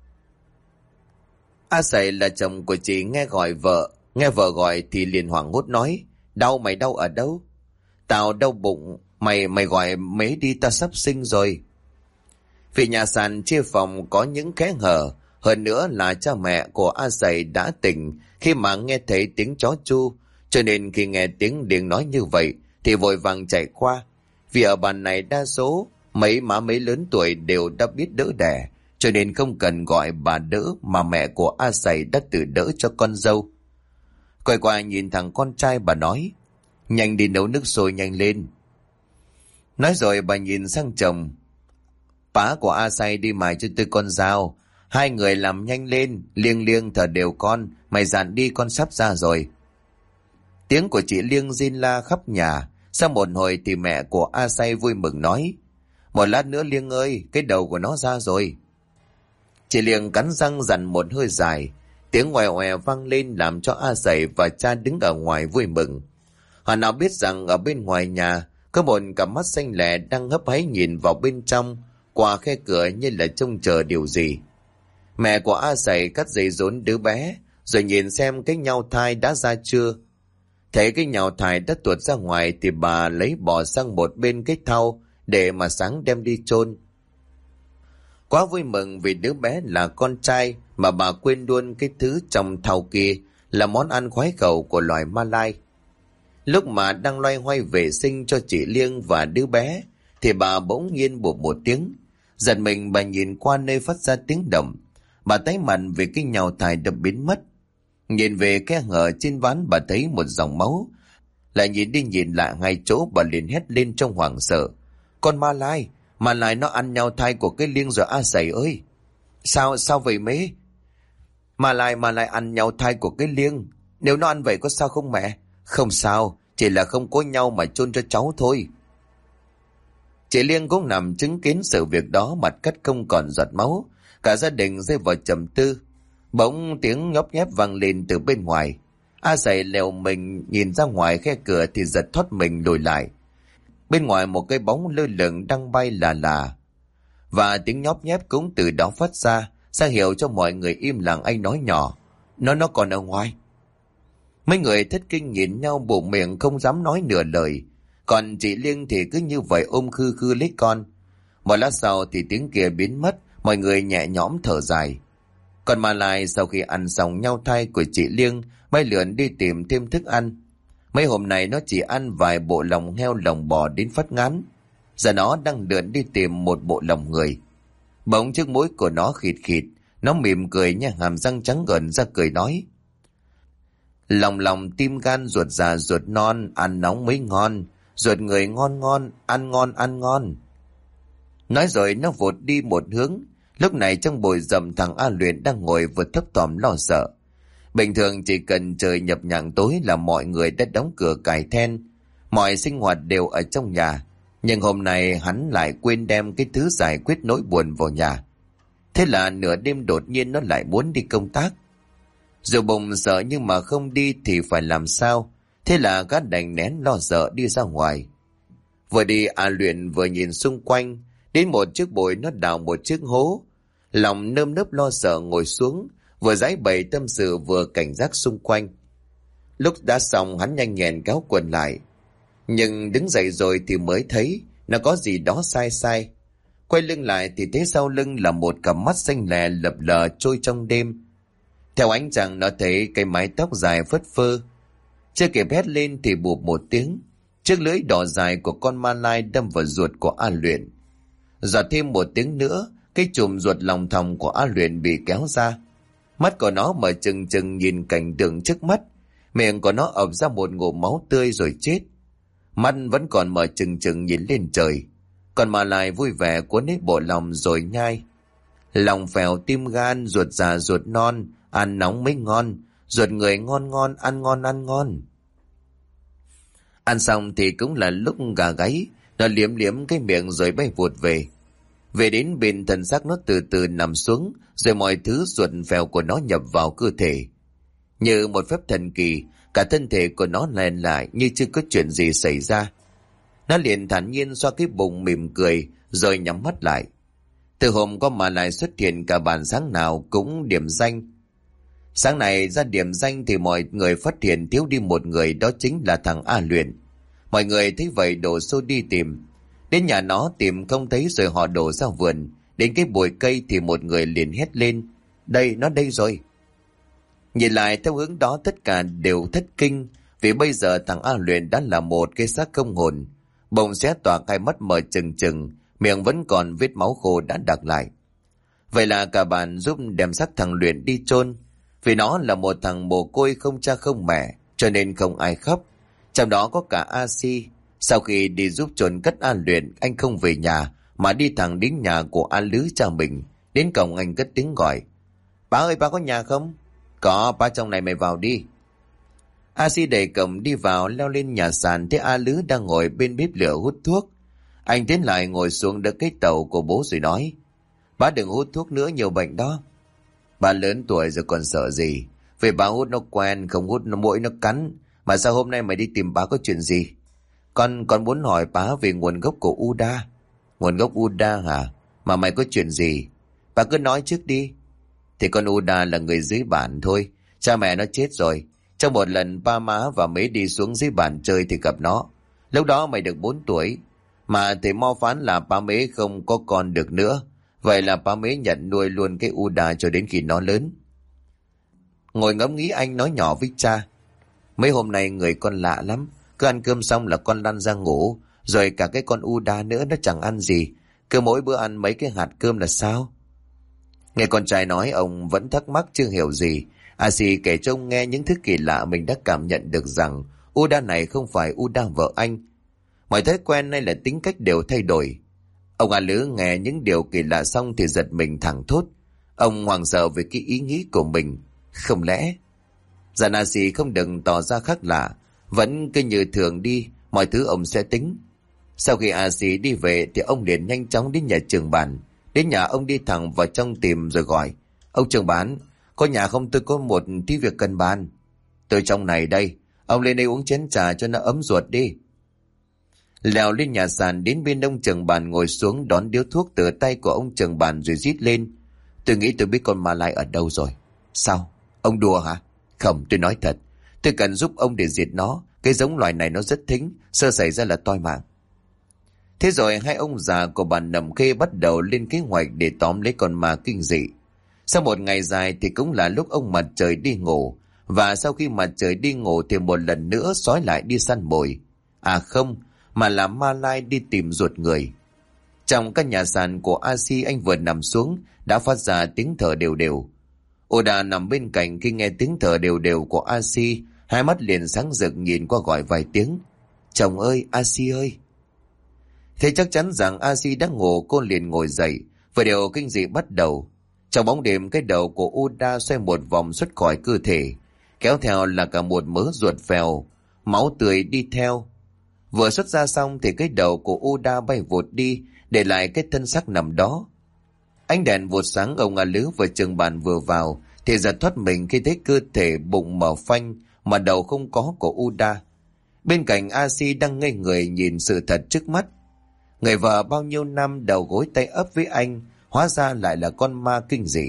A Sẩy là chồng của chị nghe vợ gọi thì liền hoảng hốt nói: Đau, mày đau ở đâu? Tao đau bụng, mày gọi mấy đi, ta sắp sinh rồi. Vì nhà sàn chia phòng có những kẽ hở, hơn nữa là cha mẹ của A Sẩy đã tỉnh khi mà nghe thấy tiếng chó chu, cho nên khi nghe tiếng Liêng nói như vậy thì vội vàng chạy qua. Vì ở bàn này đa số mấy má mấy lớn tuổi đều đã biết đỡ đẻ, cho nên không cần gọi bà đỡ mà mẹ của A Sẩy đã tự đỡ cho con dâu. Quay qua nhìn thằng con trai bà nói: Nhanh đi nấu nước sôi nhanh lên. Nói rồi bà nhìn sang chồng: Bá của A Sẩy đi mài cho tôi con dao, hai người làm nhanh lên. Liêng thở đều con, mày dặn đi, con sắp ra rồi. Tiếng của chị Liêng rên la khắp nhà. Sau một hồi thì mẹ của A Sẩy vui mừng nói: Một lát nữa Liêng ơi, cái đầu của nó ra rồi. Chị Liêng cắn răng dằn một hơi dài. Tiếng ngoè ngoè vang lên làm cho A Sẩy và cha đứng ở ngoài vui mừng. Họ nào biết rằng ở bên ngoài nhà có một cặp mắt xanh lẻ đang hấp háy nhìn vào bên trong qua khe cửa như là trông chờ điều gì. Mẹ của A Sẩy cắt dây rốn đứa bé rồi nhìn xem cái nhau thai đã ra chưa. Thấy cái nhau thai đã tuột ra ngoài thì bà lấy bỏ sang một bên cái thau để mà sáng đem đi chôn. Quá vui mừng vì đứa bé là con trai mà bà quên luôn cái thứ trong thau kia là món ăn khoái khẩu của loài Malai. Lúc mà đang loay hoay vệ sinh cho chị Liêng và đứa bé thì bà bỗng nhiên bụp một tiếng. Giật mình bà nhìn qua nơi phát ra tiếng động. Bà tái mặt vì cái nhào thai đã biến mất. Nhìn về cái hở trên ván bà thấy một dòng máu. Lại nhìn đi nhìn lại ngay chỗ bà liền hét lên trong hoảng sợ: Con Malai nó ăn nhau thai của cái Liêng rồi A Sẩy ơi. Sao vậy mế? Malai ăn nhau thai của cái Liêng. Nếu nó ăn vậy có sao không mẹ? Không sao, chỉ là không có nhau mà chôn cho cháu thôi. Chị Liêng cũng nằm chứng kiến sự việc đó, mặt cắt không còn giọt máu. Cả gia đình rơi vào trầm tư. Bỗng tiếng nhóp nhép vang lên từ bên ngoài. A Sẩy lèo mình nhìn ra ngoài khe cửa thì giật thoát mình lùi lại. Bên ngoài một cái bóng lơ lửng đang bay là. Và tiếng nhóp nhép cũng từ đó phát ra, ra hiệu cho mọi người im lặng. Anh nói nhỏ: Nó còn ở ngoài. Mấy người thất kinh nhìn nhau bụng miệng không dám nói nửa lời. Còn chị Liêng thì cứ như vậy ôm khư khư lấy con. Một lát sau thì tiếng kia biến mất, mọi người nhẹ nhõm thở dài. Còn Malai sau khi ăn xong nhau thai của chị Liêng bay lượn đi tìm thêm thức ăn. Mấy hôm nay nó chỉ ăn vài bộ lòng heo lòng bò đến phát ngán. Giờ nó đang lượn đi tìm một bộ lòng người. Bỗng chiếc mũi của nó khịt khịt. Nó mỉm cười nha, hàm răng trắng ngần ra cười nói: Lòng tim gan ruột già ruột non, ăn nóng mới ngon. Ruột người ngon ngon, ăn ngon. Nói rồi nó vụt đi một hướng. Lúc này trong bụi rậm thằng A Luyện đang ngồi vừa thấp thỏm lo sợ. Bình thường chỉ cần trời nhập nhằng tối là mọi người đã đóng cửa cài then. Mọi sinh hoạt đều ở trong nhà. Nhưng hôm nay hắn lại quên đem cái thứ giải quyết nỗi buồn vào nhà. Thế là nửa đêm đột nhiên nó lại muốn đi công tác. Dù bụng sợ nhưng mà không đi thì phải làm sao. Thế là gã đành nén lo sợ đi ra ngoài. Vừa đi A Luyện vừa nhìn xung quanh. Đến một chiếc bụi nó đào một chiếc hố. Lòng nơm nớp lo sợ ngồi xuống, vừa giãi bày tâm sự vừa cảnh giác xung quanh. Lúc đã xong hắn nhanh nhẹn kéo quần lại. Nhưng đứng dậy rồi thì mới thấy nó có gì đó sai. Quay lưng lại thì thấy sau lưng là một cặp mắt xanh lè lập lờ trôi trong đêm. Theo ánh trăng nó thấy cái mái tóc dài phất phơ. Chưa kịp hét lên thì bụp một tiếng. Chiếc lưỡi đỏ dài của con Malai đâm vào ruột của A Luyện. Giọt thêm một tiếng nữa, cái chùm ruột lòng thòng của A Luyện bị kéo ra. Mắt của nó mở trừng trừng nhìn cảnh tượng trước mắt. Miệng của nó ọc ra một ngụm máu tươi rồi chết. Mắt vẫn còn mở trừng trừng nhìn lên trời. Còn mà lại vui vẻ cuốn hết bộ lòng rồi nhai. Lòng phèo tim gan, ruột già ruột non, ăn nóng mới ngon, ruột người ngon ngon, ăn ngon ăn ngon. Ăn xong thì cũng là lúc gà gáy, nó liếm liếm cái miệng rồi bay vụt về. Về đến bên thân xác nó từ từ nằm xuống, rồi mọi thứ ruột phèo của nó nhập vào cơ thể. Như một phép thần kỳ, cả thân thể của nó lèn lại như chưa có chuyện gì xảy ra. Nó liền thản nhiên xoa cái bụng mỉm cười, rồi nhắm mắt lại. Từ hôm có mà lại xuất hiện cả bàn sáng nào cũng điểm danh. Sáng này ra điểm danh thì mọi người phát hiện thiếu đi một người, đó chính là thằng A Luyện. Mọi người thấy vậy đổ xô đi tìm. Đến nhà nó tìm không thấy rồi họ đổ ra vườn. Đến cái bụi cây thì một người liền hét lên: Đây, nó đây rồi. Nhìn lại theo hướng đó tất cả đều thất kinh, vì bây giờ thằng A Luyện đã là một cái xác không hồn. Bỗng xé toạc hai mắt mở trừng trừng, miệng vẫn còn vết máu khô đã đặc lại. Vậy là cả bàn giúp đem xác thằng Luyện đi chôn. Vì nó là một thằng mồ côi không cha không mẹ, cho nên không ai khóc. Trong đó có cả A Si. Sau khi đi giúp chôn cất A Luyện, anh không về nhà mà đi thẳng đến nhà của A Lứ cha mình. Đến cổng anh cất tiếng gọi: Bà ơi, bà có nhà không? Có, bà trong này mày vào đi. A Si đẩy cổng đi vào, leo lên nhà sàn thấy A Lứ đang ngồi bên bếp lửa hút thuốc. Anh tiến lại ngồi xuống đỡ cái tàu của bố rồi nói: Bà đừng hút thuốc nữa, nhiều bệnh đó. Bà lớn tuổi rồi còn sợ gì? Vì bà hút nó quen, không hút nó mũi nó cắn. Mà sao hôm nay mày đi tìm bà có chuyện gì? Con muốn hỏi bà về nguồn gốc của Uda. Nguồn gốc Uda hả? Mà mày có chuyện gì? Bà cứ nói trước đi. Thì con Uda là người dưới bản thôi. Cha mẹ nó chết rồi. Trong một lần ba má và mấy đi xuống dưới bản chơi thì gặp nó. Lúc đó mày được 4 tuổi. Mà thầy Mo phán là ba mế không có con được nữa. Vậy là ba mế nhận nuôi luôn cái Uda cho đến khi nó lớn. Ngồi ngẫm nghĩ anh nói nhỏ với cha: Mấy hôm nay người con lạ lắm. Cứ ăn cơm xong là con lăn ra ngủ. Rồi cả cái con Uda nữa nó chẳng ăn gì. Cứ mỗi bữa ăn mấy cái hạt cơm là sao? Nghe con trai nói ông vẫn thắc mắc chưa hiểu gì. A Si kể cho ông nghe những thứ kỳ lạ mình đã cảm nhận được rằng Uda này không phải Uda vợ anh. Mọi thói quen hay là tính cách đều thay đổi. Ông A Lứ nghe những điều kỳ lạ xong thì giật mình thẳng thốt. Ông hoảng sợ về cái ý nghĩ của mình. Không lẽ Giàn A Si không đừng tỏ ra khác lạ, vẫn cứ như thường đi, mọi thứ ông sẽ tính. Sau khi A Si đi về thì ông liền nhanh chóng đến nhà trưởng bản. Đến nhà ông đi thẳng vào trong tìm rồi gọi: Ông trưởng bản, có nhà không, tôi có một tí việc cần bàn. Tôi trong này đây, ông lên đây uống chén trà cho nó ấm ruột đi. Leo lên nhà sàn đến bên ông trưởng bản ngồi xuống đón điếu thuốc từ tay của ông trưởng bản rồi rít lên: Tôi nghĩ tôi biết con ma lai ở đâu rồi. Sao? Ông đùa hả? Không, tôi nói thật. Tôi cần giúp ông để diệt nó. Cái giống loài này nó rất thính, sơ xảy ra là toi mạng. Thế rồi hai ông già của bản Nậm Khê bắt đầu lên kế hoạch để tóm lấy con ma kinh dị. Sau một ngày dài thì cũng là lúc ông mặt trời đi ngủ. Và sau khi mặt trời đi ngủ thì một lần nữa sói lại đi săn mồi. À không, mà là ma lai đi tìm ruột người. Trong căn nhà sàn của A Si, anh vừa nằm xuống đã phát ra tiếng thở đều đều. Oda nằm bên cạnh, khi nghe tiếng thở đều đều của A Si, hai mắt liền sáng rực nhìn qua gọi vài tiếng: Chồng ơi, A Si ơi. Thế chắc chắn rằng A Si đang ngủ, cô liền ngồi dậy. Và điều kinh dị bắt đầu. Trong bóng đêm, cái đầu của Oda xoay một vòng xuất khỏi cơ thể, kéo theo là cả một mớ ruột phèo, máu tươi đi theo. Vừa xuất ra xong thì cái đầu của Oda bay vụt đi, để lại cái thân xác nằm đó. Ánh đèn vụt sáng, ông A Lứ và trường bàn vừa vào thì giật thoát mình khi thấy cơ thể bụng mở phanh mà đầu không có của Uda. Bên cạnh A Si đang ngây người nhìn sự thật trước mắt. Người vợ bao nhiêu năm đầu gối tay ấp với anh hóa ra lại là con ma kinh dị.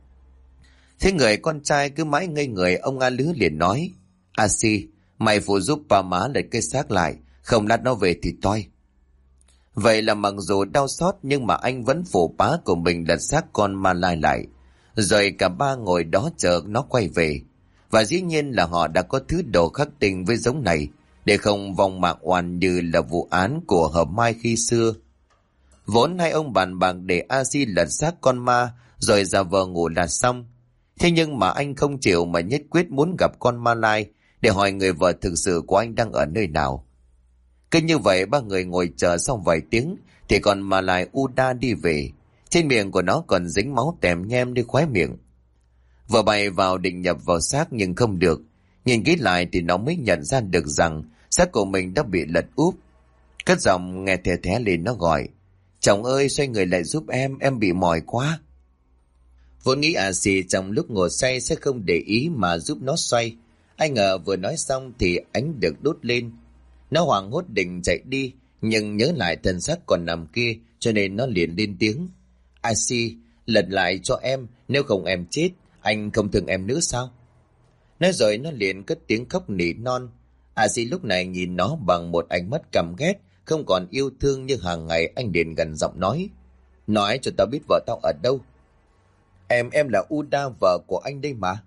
Thế người con trai cứ mãi ngây người, ông A Lứ liền nói: A Si, mày phụ giúp bà má lật cái xác lại, không lát nó về thì toi. Vậy là mặc dù đau xót nhưng mà anh vẫn phụ bá của mình lật xác con ma lai lại. Rồi cả ba ngồi đó chờ nó quay về. Và dĩ nhiên là họ đã có thứ đồ khắc tình với giống này, để không vong mạng oan như là vụ án của Hợp Mai khi xưa. Vốn hai ông bàn bạc để A Si lật xác con ma rồi giả vờ ngủ là xong. Thế nhưng mà anh không chịu mà nhất quyết muốn gặp con ma lai để hỏi người vợ thực sự của anh đang ở nơi nào. Cứ như vậy ba người ngồi chờ xong vài tiếng thì còn mà lại Uda đi về. Trên miệng của nó còn dính máu tèm nhem đi khóe miệng. Vợ bay vào định nhập vào xác nhưng không được. Nhìn kỹ lại thì nó mới nhận ra được rằng xác của mình đã bị lật úp. Cất giọng nghe thè thé lên nó gọi: "Chồng ơi, xoay người lại giúp em bị mỏi quá." Vốn nghĩ xì trong lúc ngồi say sẽ không để ý mà giúp nó xoay. Ai ngờ vừa nói xong thì ánh được đốt lên. Nó hoảng hốt định chạy đi, nhưng nhớ lại thân xác còn nằm kia cho nên nó liền lên tiếng: "xì, lật lại cho em, nếu không em chết, anh không thương em nữa sao?" Nói rồi nó liền cất tiếng khóc nỉ non. xì lúc này nhìn nó bằng một ánh mắt căm ghét, không còn yêu thương như hàng ngày. Anh liền gần giọng nói: "Nói cho tao biết vợ tao ở đâu." Em là Uda, vợ của anh đây mà."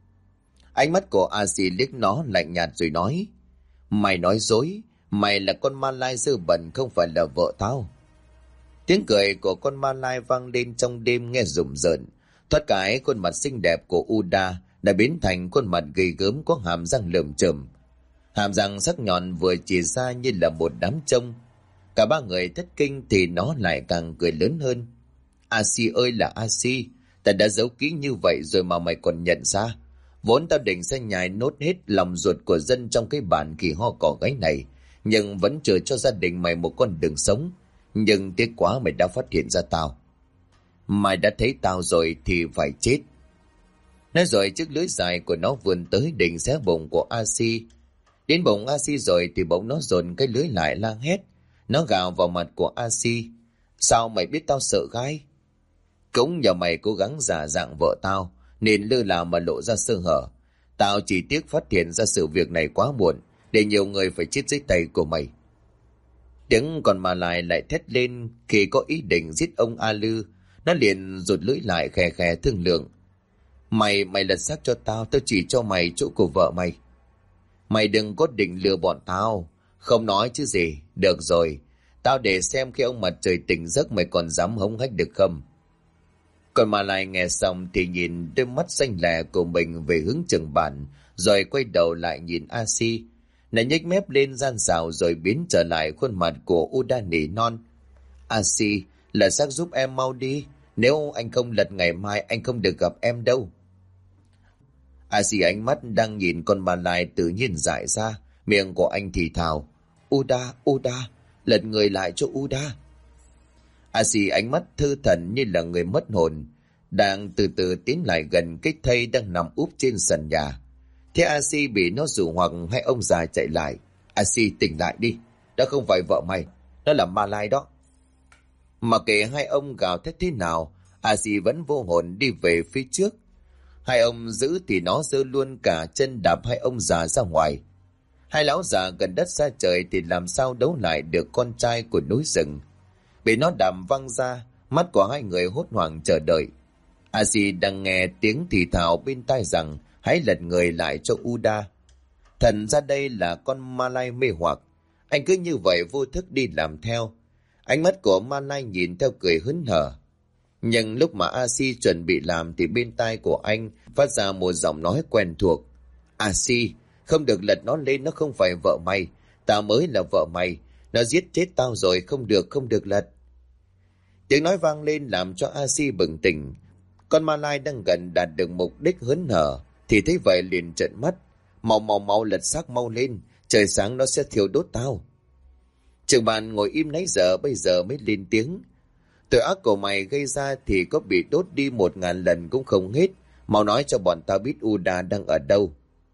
Ánh mắt của xì liếc nó lạnh nhạt rồi nói: "Mày nói dối, mày là con ma lai dơ bẩn, không phải là vợ tao." Tiếng cười của con ma lai vang lên trong đêm nghe rùng rợn. Thoát cái khuôn mặt xinh đẹp của Uda đã biến thành khuôn mặt gầy gớm có hàm răng lởm chởm. Hàm răng sắc nhọn vừa chỉ ra như là một đám trông. Cả ba người thất kinh thì nó lại càng cười lớn hơn. "xì ơi là xì, ta đã giấu kỹ như vậy rồi mà mày còn nhận ra. Vốn tao định sẽ nhai nốt hết lòng ruột của dân trong cái bản kỳ ho cỏ gáy này, nhưng vẫn chờ cho gia đình mày một con đường sống. Nhưng tiếc quá mày đã phát hiện ra tao. Mày đã thấy tao rồi thì phải chết." Nói rồi chiếc lưỡi dài của nó vươn tới định xé bụng của xì. Đến bụng xì rồi thì bỗng nó dồn cái lưỡi lại la hét. Nó gào vào mặt của xì: "Sao mày biết tao sợ gai? Cũng nhờ mày cố gắng giả dạng vợ tao nên lơ là mà lộ ra sơ hở. Tao chỉ tiếc phát hiện ra sự việc này quá muộn, để nhiều người phải chết dưới tay của mày." Tiếng còn mà lại thét lên khi có ý định giết ông A Lư. Nó liền rụt lưỡi lại khè khè thương lượng: Mày lật xác cho tao chỉ cho mày chỗ của vợ mày. Mày đừng có định lừa bọn tao." "Không nói chứ gì, được rồi. Tao để xem khi ông mặt trời tỉnh giấc mày còn dám hống hách được không." Còn mà lại nghe xong thì nhìn đôi mắt xanh lè của mình về hướng trường bản, rồi quay đầu lại nhìn xì. Nó nhếch mép lên gian xào rồi biến trở lại khuôn mặt của Uda nỉ non: "xì, lật xác giúp em mau đi. Nếu anh không lật ngày mai anh không được gặp em đâu." xì ánh mắt đang nhìn con bà lại tự nhiên dại ra. Miệng của anh thì thào: Uda, lật người lại cho Uda." xì ánh mắt thư thần như là người mất hồn, đang từ từ tiến lại gần cái thây đang nằm úp trên sàn nhà. Thế xì bị nó dụ hoặc hai ông già chạy lại: "xì, tỉnh lại đi, đó không phải vợ mày, đó là ma lai đó." Mà kệ hai ông gào thét thế nào, xì vẫn vô hồn đi về phía trước. Hai ông giữ thì nó giơ luôn cả chân đạp hai ông già ra ngoài. Hai lão già gần đất xa trời thì làm sao đấu lại được con trai của núi rừng. Bị nó đạp văng ra, mắt của hai người hốt hoảng chờ đợi. xì đang nghe tiếng thì thào bên tai rằng hãy lật người lại cho Uda. Thần ra đây là con ma lai mê hoặc. Anh cứ như vậy vô thức đi làm theo. Ánh mắt của ma lai nhìn theo cười hớn hở. Nhưng lúc mà xì chuẩn bị làm thì bên tai của anh phát ra một giọng nói quen thuộc: "xì, không được lật nó lên, nó không phải vợ mày. Tao mới là vợ mày. Nó giết chết tao rồi, không được lật." Tiếng nói vang lên làm cho xì bừng tỉnh. Con ma lai đang gần đạt được mục đích hớn hở thì thấy vậy liền trợn mắt: Mau lật xác mau lên, trời sáng nó sẽ thiêu đốt tao." Trường bàn ngồi im nãy giờ bây giờ mới lên tiếng: "Tội ác của mày gây ra thì có bị đốt đi 1000 lần cũng không hết. Mau nói cho bọn tao biết Uda đang ở đâu."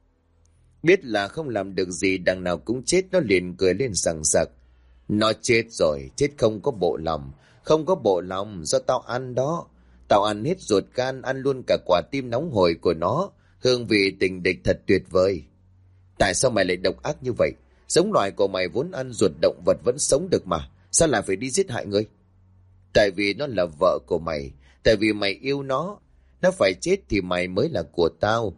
Biết là không làm được gì, đằng nào cũng chết, nó liền cười lên sằng sặc: "Nó chết rồi, chết không có bộ lòng. Không có bộ lòng do tao ăn đó. Tao ăn hết ruột gan, ăn luôn cả quả tim nóng hổi của nó. Hương vị tình địch thật tuyệt vời." "Tại sao mày lại độc ác như vậy? Giống loài của mày vốn ăn ruột động vật vẫn sống được mà. Sao lại phải đi giết hại người?" "Tại vì nó là vợ của mày. Tại vì mày yêu nó. Nó phải chết thì mày mới là của tao.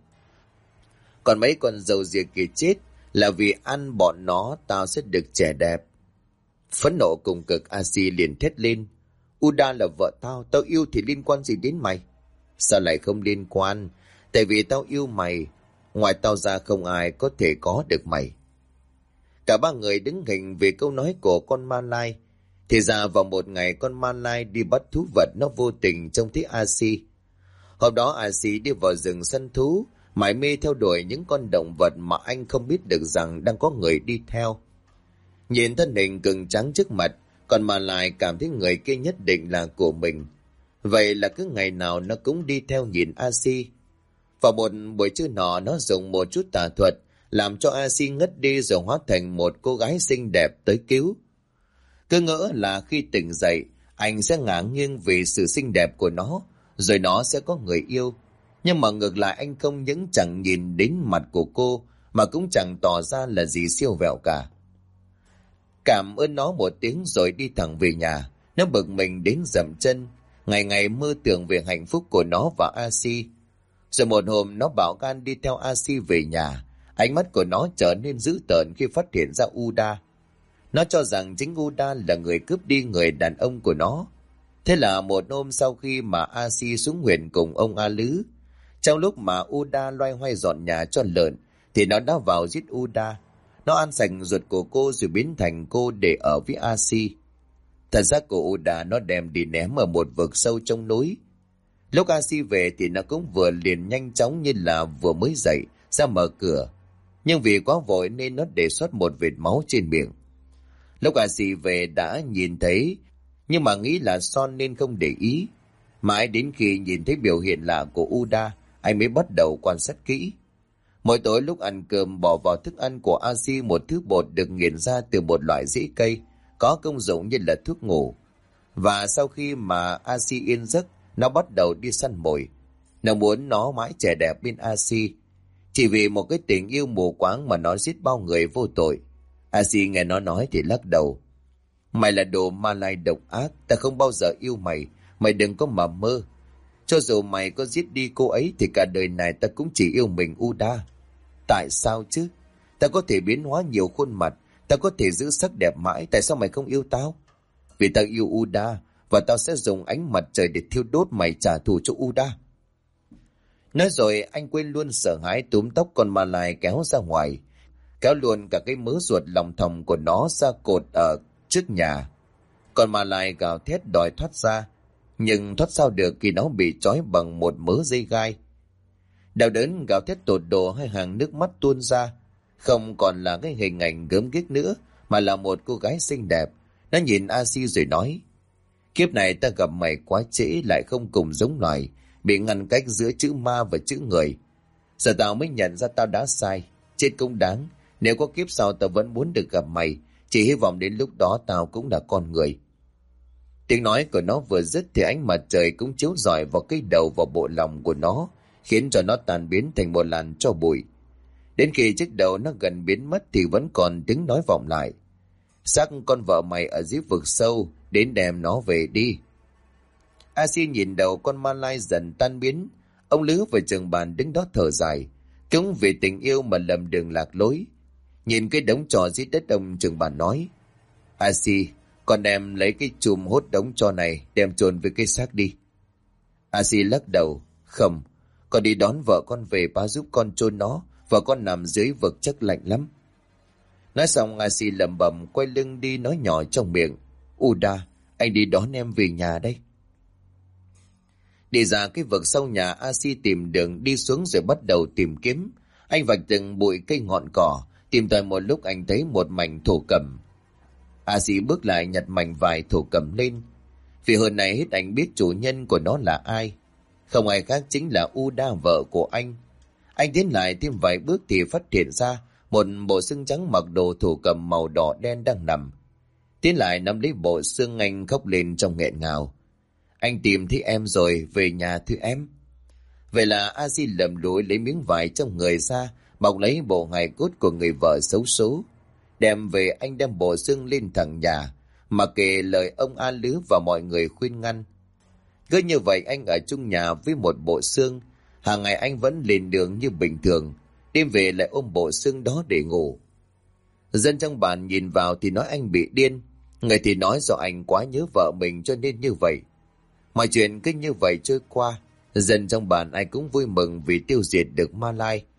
Còn mấy con râu ria kia chết là vì ăn bọn nó tao sẽ được trẻ đẹp." Phẫn nộ cùng cực, xì liền thét lên: "Uda là vợ tao, tao yêu thì liên quan gì đến mày?" "Sao lại không liên quan? Tại vì tao yêu mày. ngoài tao ra không ai có thể có được mày. Cả ba người đứng hình vì câu nói của con ma lai. Thì ra vào một ngày con ma lai đi bắt thú vật, nó vô tình trông thấy A-si. Hôm đó A-si đi vào rừng săn thú, mải mê theo đuổi những con động vật mà anh không biết được rằng đang có người đi theo. Nhìn thân hình cứng trắng trước mặt, còn mà lại cảm thấy người kia nhất định là của mình. Vậy là cứ ngày nào nó cũng đi theo nhìn A-si. Vào một buổi trưa nọ, nó dùng một chút tà thuật làm cho A-si ngất đi rồi hóa thành một cô gái xinh đẹp tới cứu. Cứ ngỡ là khi tỉnh dậy, anh sẽ ngả nghiêng vì sự xinh đẹp của nó, rồi nó sẽ có người yêu. Nhưng mà ngược lại, anh không những chẳng nhìn đến mặt của cô, mà cũng chẳng tỏ ra là gì siêu vẹo cả. Cảm ơn nó một tiếng rồi đi thẳng về nhà. Nó bực mình đến dậm chân, ngày ngày mơ tưởng về hạnh phúc của nó và A-si. Rồi một hôm nó bảo gan đi theo A-si về nhà. Ánh mắt của nó trở nên dữ tợn khi phát hiện ra Uda. Nó cho rằng chính Uda là người cướp đi người đàn ông của nó. Thế là một hôm sau khi mà A-si xuống huyện cùng ông A Lứ, trong lúc mà Uda loay hoay dọn nhà cho lợn, thì nó đã vào giết Uda. Nó ăn sạch ruột của cô rồi biến thành cô để ở với A-si. Thật xác của Uda nó đem đi ném ở một vực sâu trong núi. Lúc A-si về thì nó cũng vừa liền nhanh chóng như là vừa mới dậy ra mở cửa. Nhưng vì quá vội nên nó để sót một vệt máu trên miệng. Lúc A-si về đã nhìn thấy, nhưng mà nghĩ là son nên không để ý. Mãi đến khi nhìn thấy biểu hiện lạ của Uda, anh mới bắt đầu quan sát kỹ. Mỗi tối lúc ăn cơm, bỏ vào thức ăn của A-si một thứ bột được nghiền ra từ một loại rễ cây, có công dụng như là thuốc ngủ. Và sau khi mà A-si yên giấc, nó bắt đầu đi săn mồi. Nó muốn nó mãi trẻ đẹp bên A-si. Chỉ vì một cái tình yêu mù quáng mà nó giết bao người vô tội. A-si nghe nó nói thì lắc đầu. Mày là đồ ma lai độc ác, ta không bao giờ yêu mày, mày đừng có mà mơ. Cho dù mày có giết đi cô ấy thì cả đời này ta cũng chỉ yêu mình Uda. Tại sao chứ? Ta có thể biến hóa nhiều khuôn mặt, ta có thể giữ sắc đẹp mãi, tại sao mày không yêu tao? Vì tao yêu Uda, và tao sẽ dùng ánh mặt trời để thiêu đốt mày trả thù cho Uda. Nói rồi anh quên luôn sợ hãi, túm tóc con ma lai kéo ra ngoài, kéo luôn cả cái mớ ruột lòng thòng của nó ra cột ở trước nhà. Con ma lai gào thét đòi thoát ra, nhưng thoát sao được khi nó bị trói bằng một mớ dây gai. Đau đớn gào thét tột độ, hai hàng nước mắt tuôn ra. Không còn là cái hình ảnh gớm ghiếc nữa, mà là một cô gái xinh đẹp. Nó nhìn A-si rồi nói, kiếp này ta gặp mày quá trễ, lại không cùng giống loài, bị ngăn cách giữa chữ ma và chữ người. Giờ tao mới nhận ra tao đã sai, chết cũng đáng. Nếu có kiếp sau tao vẫn muốn được gặp mày, chỉ hy vọng đến lúc đó tao cũng là con người. Tiếng nói của nó vừa dứt thì ánh mặt trời cũng chiếu rọi vào cái đầu và bộ lòng của nó, khiến cho nó tan biến thành một làn tro bụi. Đến khi chiếc đầu nó gần biến mất thì vẫn còn tiếng nói vọng lại. Xác con vợ mày ở dưới vực sâu, đến đem nó về đi. A-si nhìn đầu con ma lai dần tan biến. Ông Lứ và Trường Bàn đứng đó thở dài, cũng vì tình yêu mà lầm đường lạc lối. Nhìn cái đống tro dưới đất, ông Trường Bàn nói, A-si, con đem lấy cái chùm hốt đống tro này đem chôn với cái xác đi. A-si lắc đầu, không, con đi đón vợ con về, ba giúp con chôn nó, vợ con nằm dưới vực chắc lạnh lắm. Nói xong A-si lẩm bẩm quay lưng đi, nói nhỏ trong miệng, Uda, anh đi đón em về nhà đây. Đi ra cái vực sau nhà, A-si tìm đường đi xuống rồi bắt đầu tìm kiếm. Anh vạch từng bụi cây ngọn cỏ, tìm tòi một lúc anh thấy một mảnh thổ cẩm. A-si bước lại nhặt mảnh vải thổ cẩm lên. Vì hồi này hết anh biết chủ nhân của nó là ai. Không ai khác chính là Uda, vợ của anh. Anh tiến lại thêm vài bước thì phát hiện ra một bộ xương trắng mặc đồ thổ cẩm màu đỏ đen đang nằm. Tiến lại nắm lấy bộ xương, anh khóc lên trong nghẹn ngào. Anh tìm thấy em rồi, về nhà thưa em. Vậy là A-si lầm lũi lấy miếng vải trong người ra, bọc lấy bộ hài cốt của người vợ xấu số. Đem về, anh đem bộ xương lên thẳng nhà, mà kể lời ông A Lứ và mọi người khuyên ngăn. Cứ như vậy anh ở chung nhà với một bộ xương. Hàng ngày anh vẫn lên đường như bình thường, đêm về lại ôm bộ xương đó để ngủ. Dân trong bản nhìn vào thì nói anh bị điên, người thì nói do anh quá nhớ vợ mình cho nên như vậy. Mọi chuyện cứ như vậy trôi qua. Dân trong bản ai cũng vui mừng vì tiêu diệt được ma lai.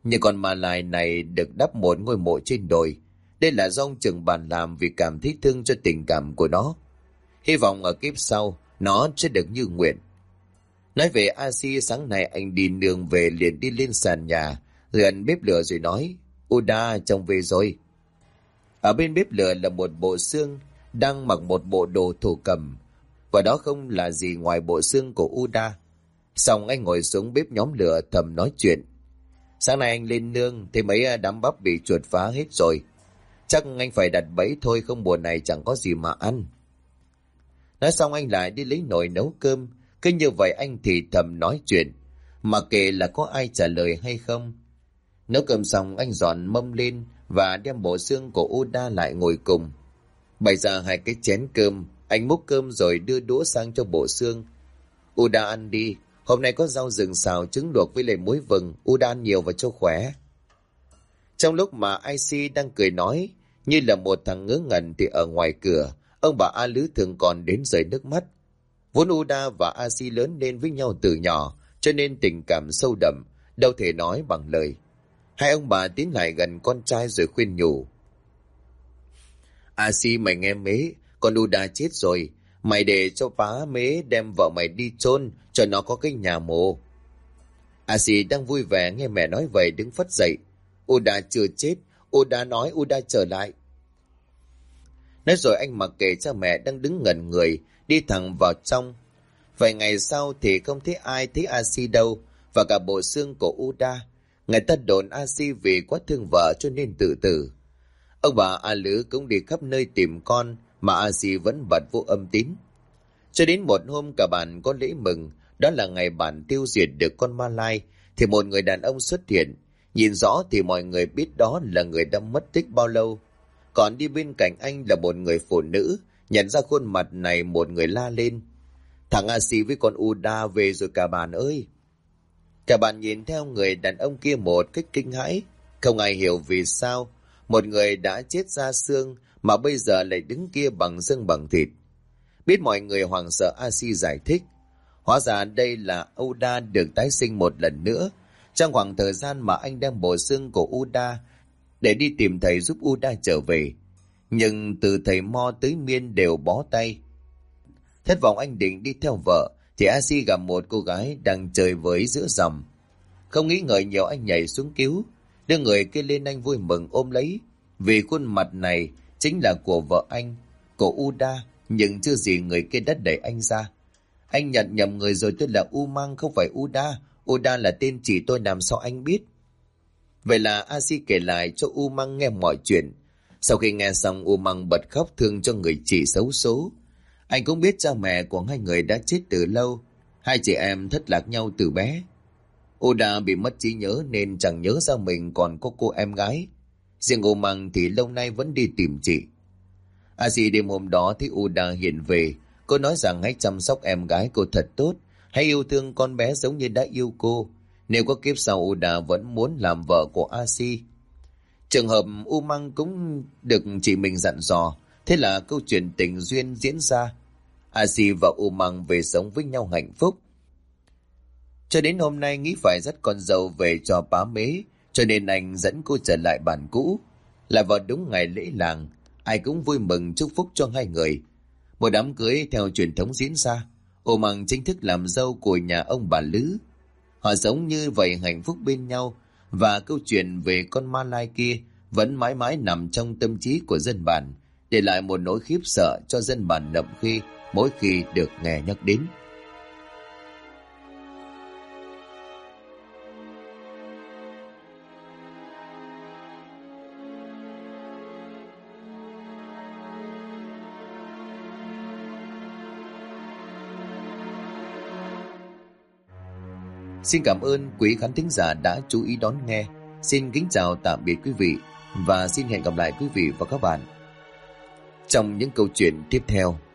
Nhưng con ma lai này được đắp một ngôi mộ trên đồi. Đây là do ông trưởng bản làm vì cảm thấy thương cho tình cảm của nó. Hy vọng ở kiếp sau nó sẽ được như nguyện. Nói về A-si, sáng nay anh đi nương về liền đi lên sàn nhà gần bếp lửa rồi nói: Uda, chồng về rồi. Ở bên bếp lửa là một bộ xương đang mặc một bộ đồ thổ cẩm, và đó không là gì ngoài bộ xương của Uda. Xong anh ngồi xuống bếp nhóm lửa thầm nói chuyện. Sáng nay anh lên nương thì mấy đám bắp bị chuột phá hết rồi. Chắc anh phải đặt bẫy thôi, không mùa này chẳng có gì mà ăn. Nói xong anh lại đi lấy nồi nấu cơm. Cứ như vậy anh thì thầm nói chuyện, mà kệ là có ai trả lời hay không. Nấu cơm xong anh dọn mâm lên và đem bộ xương của Uda lại ngồi cùng. Bày ra 2 cái chén cơm, anh múc cơm rồi đưa đũa sang cho bộ xương. Uda ăn đi, hôm nay có rau rừng xào trứng luộc với lại muối vừng, Uda ăn nhiều và cho khỏe. Trong lúc mà IC đang cười nói như là một thằng ngớ ngẩn thì ở ngoài cửa, ông bà A Lứ thường còn đến rơi nước mắt. Vốn Uda và IC lớn lên với nhau từ nhỏ, cho nên tình cảm sâu đậm, đâu thể nói bằng lời. Hai ông bà tiến lại gần con trai rồi khuyên nhủ: IC, mày nghe mế, con Uda chết rồi, mày để cho bá mế đem vợ mày đi chôn cho nó có cái nhà mồ. IC đang vui vẻ nghe mẹ nói vậy đứng phất dậy. Uda chưa chết, Uda nói Uda trở lại. Nói rồi anh mặc kệ cha mẹ đang đứng ngẩn người, đi thẳng vào trong. Vài ngày sau thì không thấy ai thấy A-si đâu, và cả bộ xương của Uda. Người ta đồn A-si vì quá thương vợ cho nên tự tử. Ông bà A Lứ cũng đi khắp nơi tìm con, mà A-si vẫn bật vô âm tín. Cho đến một hôm cả bản có lễ mừng, đó là ngày bản tiêu diệt được con ma lai, thì một người đàn ông xuất hiện. Nhìn rõ thì mọi người biết đó là người đã mất tích bao lâu. Còn đi bên cạnh anh là một người phụ nữ. Nhận ra khuôn mặt này, một người la lên: Thằng A-si với con Uda về rồi cả bạn ơi. Cả bạn nhìn theo người đàn ông kia một cách kinh hãi. Không ai hiểu vì sao một người đã chết ra xương mà bây giờ lại đứng kia bằng xương bằng thịt. Biết mọi người hoảng sợ, A-si giải thích: Hóa ra đây là Uda được tái sinh một lần nữa. Trong khoảng thời gian mà anh đem bộ xương của Uda để đi tìm thầy giúp Uda trở về, nhưng từ thầy Mo tới Miên đều bó tay. Thất vọng anh định đi theo vợ thì A-si gặp một cô gái đang chơi với giữa dòng. Không nghĩ ngợi nhiều, anh nhảy xuống cứu, đưa người kia lên. Anh vui mừng ôm lấy, vì khuôn mặt này chính là của vợ anh, của Uda. Nhưng chưa gì người kia đã đẩy anh ra. Anh nhận nhầm người rồi, tôi là Umang không phải Uda. Uda là tên chị tôi, làm sao anh biết? Vậy là A-si kể lại cho Umang nghe mọi chuyện. Sau khi nghe xong, Umang bật khóc thương cho người chị xấu số. Anh cũng biết cha mẹ của hai người đã chết từ lâu. Hai chị em thất lạc nhau từ bé. Uda bị mất trí nhớ nên chẳng nhớ ra mình còn có cô em gái. Riêng Umang thì lâu nay vẫn đi tìm chị. A-si đêm hôm đó thấy Uda hiện về. Cô nói rằng hãy chăm sóc em gái cô thật tốt, hãy yêu thương con bé giống như đã yêu cô. Nếu có kiếp sau, Uda vẫn muốn làm vợ của A-si. Trường hợp Umang cũng được chị mình dặn dò. Thế là câu chuyện tình duyên diễn ra. A-si và Umang về sống với nhau hạnh phúc. Cho đến hôm nay nghĩ phải dắt con dâu về cho bá mế, cho nên anh dẫn cô trở lại bản cũ. Là vào đúng ngày lễ làng, ai cũng vui mừng chúc phúc cho hai người. Một đám cưới theo truyền thống diễn ra. Umang chính thức làm dâu của nhà ông bà Lứ. Họ sống như vậy hạnh phúc bên nhau, và câu chuyện về con ma lai kia vẫn mãi mãi nằm trong tâm trí của dân bản, để lại một nỗi khiếp sợ cho dân bản Nậm Khê mỗi khi được nghe nhắc đến. Xin cảm ơn quý khán thính giả đã chú ý đón nghe. Xin kính chào tạm biệt quý vị, và xin hẹn gặp lại quý vị và các bạn trong những câu chuyện tiếp theo.